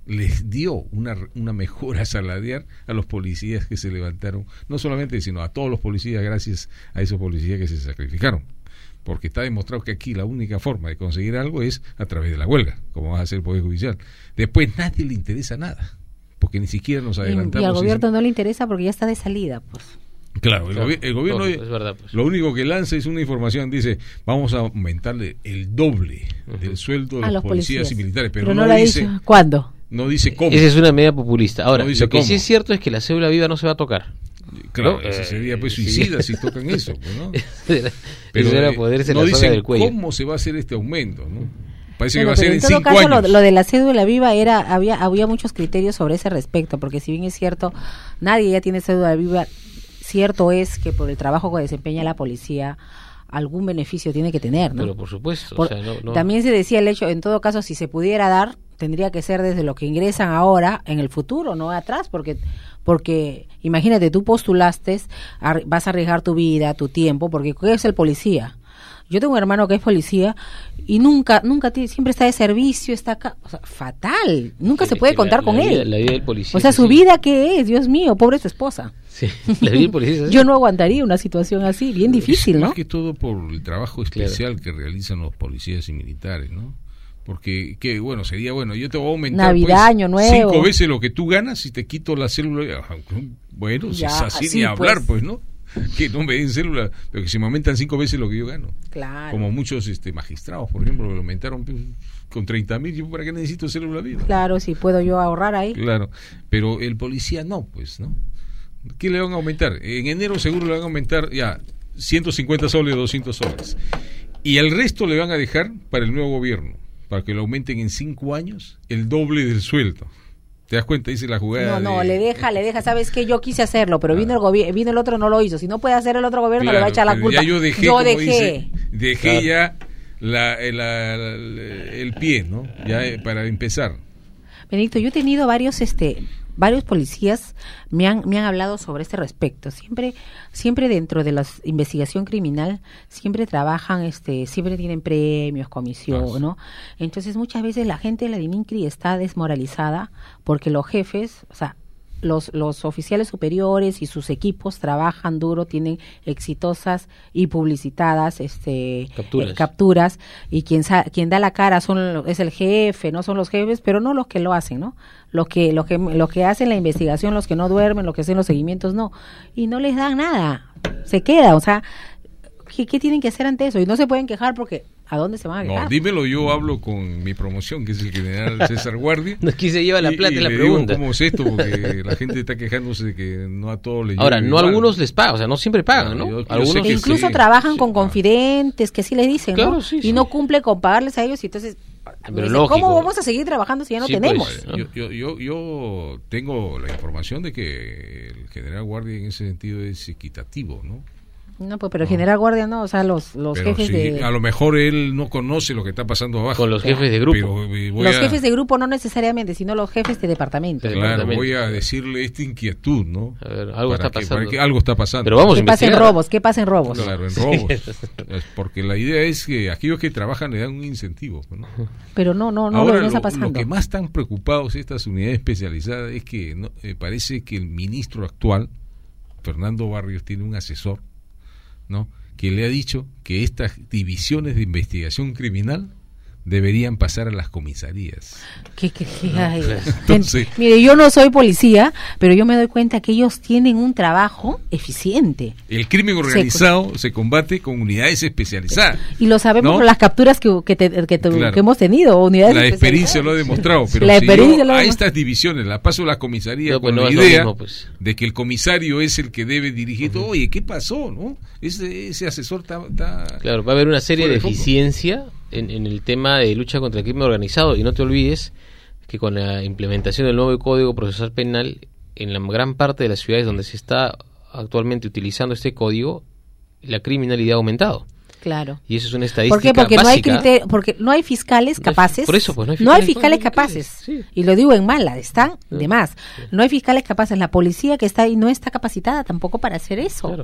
les dio una, una mejora salarial a los policías que se levantaron, no solamente, sino a todos los policías, gracias a esos policías que se sacrificaron. Porque está demostrado que aquí la única forma de conseguir algo es a través de la huelga, como va a hacer el Poder Judicial. Después nadie le interesa nada, porque ni siquiera nos adelantamos. Y al gobierno no le interesa porque ya está de salida, pues. Claro, el, Claro, gobi- el gobierno es verdad, pues. lo único que lanza es una información, dice, vamos a aumentarle el doble uh-huh. del sueldo de a los, los policías, policías y militares, pero, pero no, no dice dicho cuándo. No dice cómo. Esa es una medida populista. Ahora, No dice lo que cómo. sí es cierto es que la cédula viva no se va a tocar. Claro, ¿no? ese sería pues Eh, suicida sí. si tocan eso, pues, ¿no? Pero Pero era eh, poderse no la soga dicen del cuello. cómo se va a hacer este aumento, ¿no? Parece Bueno, que va a pero ser en en todo cinco caso, años. Lo, lo de la cédula viva era había había muchos criterios sobre ese respecto, porque si bien es cierto, nadie ya tiene cédula viva, cierto es que por el trabajo que desempeña la policía algún beneficio tiene que tener, ¿no? Pero por supuesto. Por- o sea, no, no- También se decía el hecho, en todo caso, si se pudiera dar, tendría que ser desde lo que ingresan ahora en el futuro, no atrás, porque porque imagínate, tú postulaste, ar- vas a arriesgar tu vida, tu tiempo, porque ¿qué es el policía? Yo tengo un hermano que es policía y nunca, nunca tiene, siempre está de servicio, está acá, o sea, fatal, nunca que- se puede que contar la- con la vida- él. la vida del policía O sea, es su así. vida qué es, Dios mío, pobre su esposa. Sí, la vida del policía es así. Yo no aguantaría una situación así, bien difícil, Es ¿no? Más que todo por el trabajo especial que realizan los policías y militares, ¿no? Porque, que bueno, sería bueno, yo te voy a aumentar Navidad, pues, Año Nuevo. cinco veces lo que tú ganas y te quito la célula. Bueno, si Ya, es así, así, ni hablar, pues. pues, ¿no? Que no me den célula, pero que se me aumentan cinco veces lo que yo gano. Claro. Como muchos este magistrados, por ejemplo, lo aumentaron pues, con treinta mil, yo para qué necesito célula viva. Claro, si puedo yo ahorrar ahí. Claro, pero el policía no, pues, ¿no? ¿Qué le van a aumentar? En enero seguro le van a aumentar ya ciento cincuenta soles, doscientos soles. Y el resto le van a dejar para el nuevo gobierno, para que lo aumenten en cinco años el doble del sueldo. ¿Te das cuenta? Dice la jugada. No, no, de- le deja, le deja, sabes que yo quise hacerlo, pero vino el gobierno, vino el otro no lo hizo. Si no puede hacer el otro gobierno, Claro, le va a echar la pero culpa. Ya yo dejé, como dejé. dice, dejé Claro. ya la, la- la- el pie, ¿no? Ya eh, para empezar. Benedicto, yo he tenido varios, este, varios policías me han, me han hablado sobre este respecto. Siempre, siempre dentro de la investigación criminal, siempre trabajan, este, siempre tienen premios, comisión, Claro. ¿no? Entonces muchas veces la gente de la DIMINCRI está desmoralizada porque los jefes, o sea, los, los oficiales superiores y sus equipos trabajan duro, tienen exitosas y publicitadas este Capturas. eh, capturas y quien sa- quien da la cara son lo- es el jefe, no son los jefes, pero no los que lo hacen, ¿no? Los que los que los que hacen la investigación, los que no duermen, los que hacen los seguimientos, no, y no les dan nada. Se queda, o sea, ¿qué, qué tienen que hacer ante eso? Y no se pueden quejar porque ¿a dónde se van a quejar? No, dímelo, yo hablo con mi promoción, que es el general César Guardia. No, ¿quién se lleva la Y- plata y es la le pregunta. Digo, ¿cómo es esto? Porque la gente está quejándose de que no a todos les Ahora, llega no a igual. algunos les pagan, o sea, no siempre pagan, Claro, ¿no? yo- yo sé Algunos que E incluso sí, trabajan sí, con claro. confidentes, que sí les dicen, Claro, ¿no? sí, y sí. no cumple con pagarles a ellos y entonces Pero dicen, lógico. ¿cómo vamos a seguir trabajando si ya no Sí, tenemos? pues, ¿no? Yo, yo, yo, yo tengo la información de que el general Guardia en ese sentido es equitativo, ¿no? No, pues pero el general guardia no, o sea, los, los Pero jefes sí, de... a lo mejor él no conoce lo que está pasando abajo. Con los jefes de grupo. Pero, eh, voy Los a- jefes de grupo no necesariamente, sino los jefes de departamento. De Claro, departamento. voy a decirle esta inquietud, ¿no? A ver, algo Para está que- pasando. para que algo está pasando. Pero vamos a ¿Qué pasa en investigar. robos? ¿Qué pasa en robos? Claro, en robos. Es porque la idea es que aquellos que trabajan le dan un incentivo, ¿no? Pero no, no, no, Ahora, no lo, está pasando. lo que más están preocupados estas unidades especializadas es que no, eh, parece que el ministro actual, Fernando Barrios, tiene un asesor, ¿no? Que le ha dicho que estas divisiones de investigación criminal deberían pasar a las comisarías. ¿Qué, qué, qué hay? Entonces- Ten- Mire, yo no soy policía, pero yo me doy cuenta que ellos tienen un trabajo eficiente. El crimen organizado se combate con unidades especializadas. Y lo sabemos ¿No? por las capturas que, que, te- que, tu- Claro. que hemos tenido, unidades La experiencia especializadas. lo ha demostrado, pero La si experiencia yo lo ha a demostrado. estas divisiones la paso a la comisaría No, pues con no la es lo idea mismo, pues. de que el comisario es el que debe dirigir todo. Oye, ¿qué pasó? ¿No? Ese, ese asesor está... está Claro, va a haber una serie fuera de de foco. eficiencia en, en el tema de lucha contra el crimen organizado. Y no te olvides que con la implementación del nuevo Código Procesal Penal, en la gran parte de las ciudades donde se está actualmente utilizando este código, la criminalidad ha aumentado. Claro. Y eso es una estadística ¿Por qué? Porque no hay básica. criterio, porque no hay fiscales No hay- capaces. por eso, pues, no hay no hay fiscales, fiscales no hay capaces. fiscales, sí. Y lo digo en mala, están Sí. de más. No hay fiscales capaces. La policía que está ahí no está capacitada tampoco para hacer eso. Claro.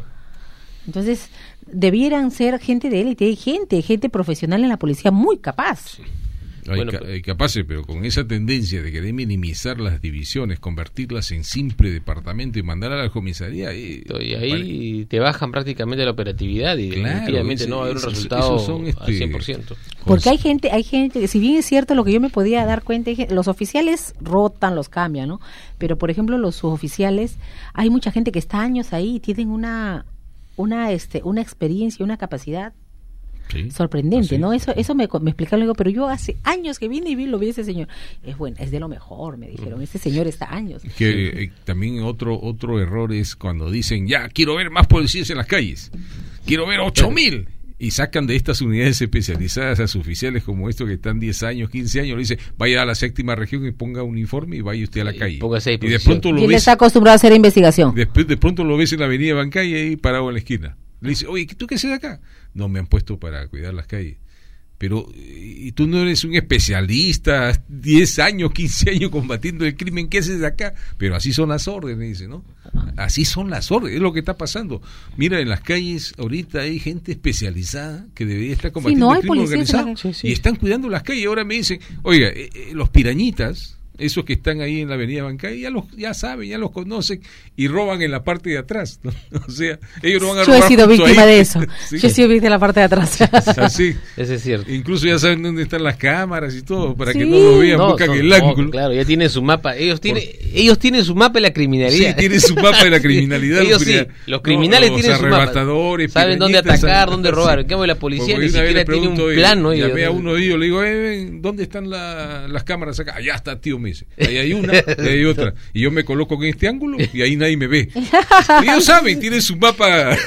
Entonces, debieran ser gente de élite, hay gente, gente profesional en la policía muy capaz. Hay, Bueno, ca- pero- hay capaces, pero con esa tendencia de querer minimizar las divisiones, convertirlas en simple departamento y mandar a la comisaría, eh, Y ahí te bajan prácticamente la operatividad y Claro, definitivamente ese- no va a haber un esos- resultado esos son, este, al cien por ciento. Porque hay gente, hay gente, que si bien es cierto lo que yo me podía dar cuenta, hay gen- los oficiales rotan, los cambian, ¿no? Pero por ejemplo los suboficiales, hay mucha gente que está años ahí y tienen una, una, este, una experiencia, una capacidad Sí, sorprendente, así ¿no? es. Eso, eso me, me explicaron luego, pero yo hace años que vine y vi, lo vi a ese señor. Es bueno, es de lo mejor, me dijeron. Ese señor está años. Que eh, también otro otro error es cuando dicen, ya, quiero ver más policías en las calles, quiero ver ocho mil, y sacan de estas unidades especializadas a sus oficiales como estos que están diez años, quince años, le dice, vaya a la séptima región y ponga uniforme y vaya usted a la Y calle. póngase a Y de disposición. pronto Y lo él ves, está acostumbrado a hacer investigación. después de pronto lo ves en la avenida Bancaya ahí parado en la esquina. Le dice, oye, ¿tú qué haces acá? No, me han puesto para cuidar las calles. Pero, y tú no eres un especialista, diez años, quince años combatiendo el crimen, ¿qué haces acá? Pero así son las órdenes, dice, ¿no? Así son las órdenes, es lo que está pasando. Mira, en las calles ahorita hay gente especializada que debería estar combatiendo no hay el crimen policías en la organizado calle. Sí, sí. y están cuidando las calles. Ahora me dicen, oiga, eh, eh, los pirañitas, esos que están ahí en la avenida Bancay, ya los ya saben, ya los conocen y roban en la parte de atrás, ¿no? O sea, ellos no van a Yo he robar sido justo víctima ahí. de eso. Sí. Yo he sido víctima de la parte de atrás. Así. Ese es cierto. Incluso ya saben dónde están las cámaras y todo, para Sí. que no lo vean, No, buscan son- el no, ángulo. claro, ya tienen su mapa. Ellos tienen, ellos tienen su mapa de la Sí, criminalidad. tienen su mapa de la criminalidad. Ellos sí, criminal- los criminales no, tienen su mapa. arrebatadores, Saben dónde pirañitas, atacar, saben- dónde robar. sí. En cambio, la policía Porque ni una vez siquiera le tiene un pregunto, plan, ¿no? Y- Llamé a uno de ellos, le digo, eh, ven, ¿dónde están la- las cámaras acá? Allá está, tío, me dice. Ahí hay una, ahí hay otra. Y yo me coloco en este ángulo y ahí nadie me ve. Y ellos saben, tienen su mapa.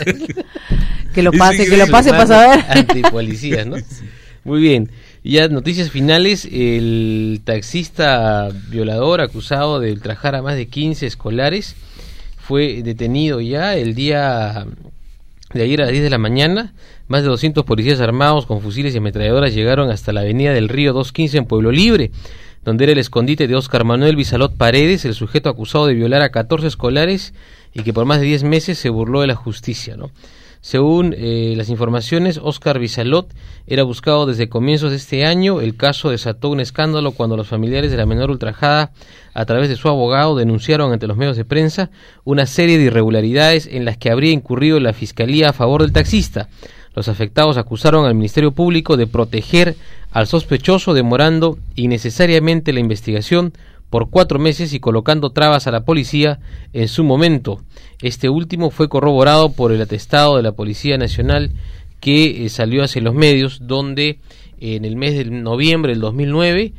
Que lo Es pase, que lo increíble. pase para saber. Antipolicías, ¿no? Muy bien. Y ya noticias finales, el taxista violador acusado de ultrajar a más de quince escolares fue detenido ya el día de ayer a las diez de la mañana. Más de doscientos policías armados con fusiles y ametralladoras llegaron hasta la avenida del Río doscientos quince en Pueblo Libre, donde era el escondite de Óscar Manuel Bizalot Paredes, el sujeto acusado de violar a catorce escolares y que por más de diez meses se burló de la justicia, ¿no? Según eh, las informaciones, Óscar Bizalot era buscado desde comienzos de este año. El caso desató un escándalo cuando los familiares de la menor ultrajada, a través de su abogado, denunciaron ante los medios de prensa una serie de irregularidades en las que habría incurrido la Fiscalía a favor del taxista. Los afectados acusaron al Ministerio Público de proteger al sospechoso, demorando innecesariamente la investigación por cuatro meses y colocando trabas a la policía en su momento. Este último fue corroborado por el atestado de la Policía Nacional que eh, salió hacia los medios, donde eh, en el mes de noviembre del dos mil nueve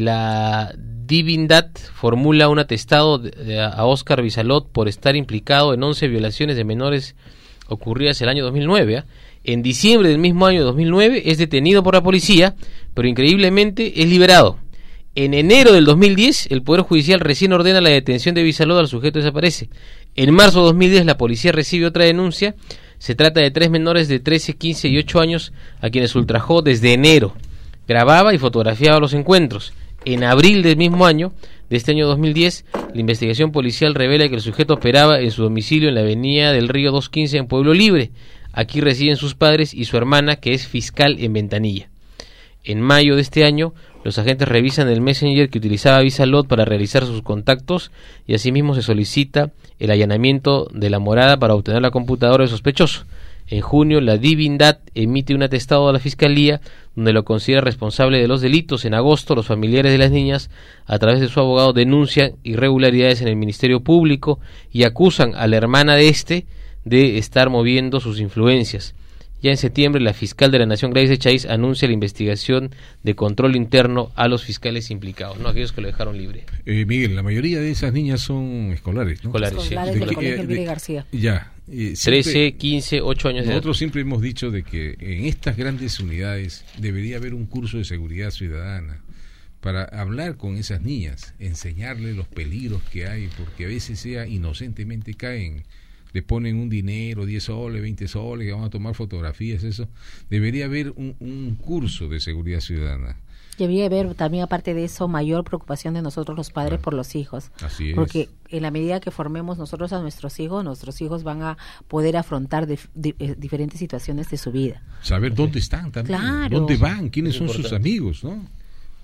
la Divindat formula un atestado de, de, a Óscar Bizalot por estar implicado en once violaciones de menores ocurridas el año dos mil nueve. ¿eh? En diciembre del mismo año dos mil nueve es detenido por la policía, pero increíblemente es liberado. En enero del dos mil diez, el Poder Judicial recién ordena la detención de Bizalot, al sujeto desaparece. En marzo de dos mil diez, la policía recibe otra denuncia. Se trata de tres menores de trece, quince y ocho años a quienes ultrajó desde enero. Grababa y fotografiaba los encuentros. En abril del mismo año, de este año dos mil diez, la investigación policial revela que el sujeto operaba en su domicilio en la avenida del Río doscientos quince en Pueblo Libre. Aquí residen sus padres y su hermana, que es fiscal en Ventanilla. En mayo de este año, los agentes revisan el Messenger que utilizaba Bizalot para realizar sus contactos y asimismo se solicita el allanamiento de la morada para obtener la computadora del sospechoso. En junio, la Divindat emite un atestado a la Fiscalía donde lo considera responsable de los delitos. En agosto, los familiares de las niñas, a través de su abogado, denuncian irregularidades en el Ministerio Público y acusan a la hermana de este de estar moviendo sus influencias. Ya en septiembre, la fiscal de la Nación, Gladys Echaiz, anuncia la investigación de control interno a los fiscales implicados, no aquellos que lo dejaron libre. Eh, Miguel, la mayoría de esas niñas son escolares, ¿no? Escolares, sí. Escolares De del que- Colegio de- Elvira García. Ya. eh, siempre- trece, quince, ocho años de edad. Nosotros siempre hemos dicho de que en estas grandes unidades debería haber un curso de seguridad ciudadana para hablar con esas niñas, enseñarles los peligros que hay, porque a veces sea inocentemente caen, le ponen un dinero, diez soles, veinte soles, que van a tomar fotografías, eso. Debería haber un, un curso de seguridad ciudadana. Debería haber también, aparte de eso, mayor preocupación de nosotros los padres por los hijos. Así es. Porque en la medida que formemos nosotros a nuestros hijos, nuestros hijos van a poder afrontar dif- di- eh, diferentes situaciones de su vida. Saber dónde están también, Claro. dónde van, quiénes Es son sus importante. amigos, ¿no?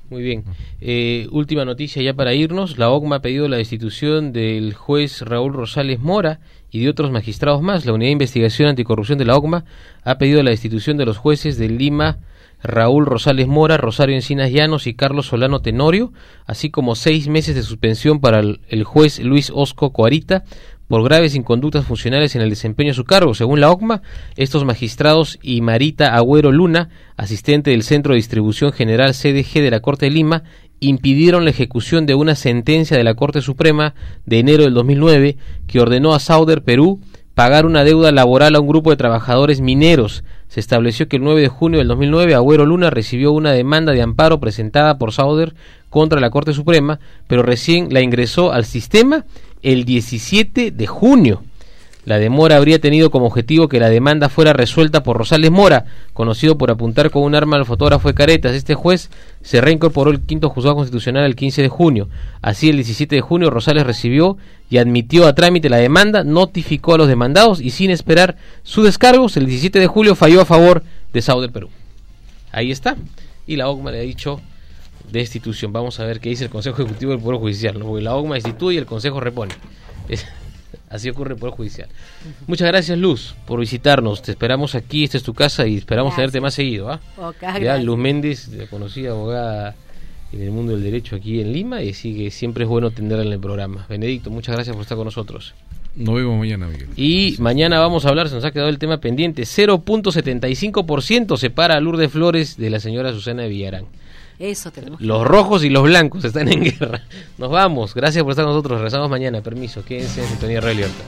Muy bien. Eh, última noticia ya para irnos. La O C M A ha pedido la destitución del juez Raúl Rosales Mora y de otros magistrados más. La Unidad de Investigación Anticorrupción de la O C M A ha pedido la destitución de los jueces de Lima, Raúl Rosales Mora, Rosario Encinas Llanos y Carlos Solano Tenorio, así como seis meses de suspensión para el, el juez Luis Osco Coarita por graves inconductas funcionales en el desempeño de su cargo. Según la O C M A, estos magistrados y Marita Agüero Luna, asistente del Centro de Distribución General C D G de la Corte de Lima, impidieron la ejecución de una sentencia de la Corte Suprema de enero del dos mil nueve que ordenó a Sauder Perú pagar una deuda laboral a un grupo de trabajadores mineros. Se estableció que el nueve de junio del dos mil nueve Agüero Luna recibió una demanda de amparo presentada por Sauder contra la Corte Suprema, pero recién la ingresó al sistema el diecisiete de junio. La demora habría tenido como objetivo que la demanda fuera resuelta por Rosales Mora, conocido por apuntar con un arma al fotógrafo de Caretas. Este juez se reincorporó el quinto juzgado constitucional el quince de junio. Así, el diecisiete de junio Rosales recibió y admitió a trámite la demanda, notificó a los demandados y, sin esperar sus descargos, el diecisiete de julio falló a favor de Sauder Perú. Ahí está. Y la O C M A le ha dicho destitución. Vamos a ver qué dice el Consejo Ejecutivo del Poder Judicial, ¿no? Porque la O C M A destituye y el Consejo repone. Es, así ocurre en el Poder Judicial. Muchas gracias, Luz, por visitarnos. Te esperamos aquí, esta es tu casa y esperamos gracias. tenerte más seguido. ¿ah? Okay, ya, Luz Méndez, conocida abogada en el mundo del derecho aquí en Lima, y así que siempre es bueno tenerla en el programa. Benedicto, muchas gracias por estar con nosotros. Nos vemos mañana, Miguel. Y mañana vamos a hablar, se nos ha quedado el tema pendiente, cero punto setenta y cinco por ciento separa a Lourdes Flores de la señora Susana de Villarán. Eso tenemos. Los rojos y los blancos están en guerra. Nos vamos. Gracias por estar con nosotros. Regresamos mañana. Permiso. Quédense en sintonía de Radio Libertad.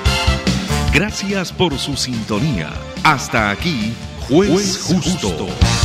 Gracias por su sintonía. Hasta aquí, Juez, Juez Justo. Justo.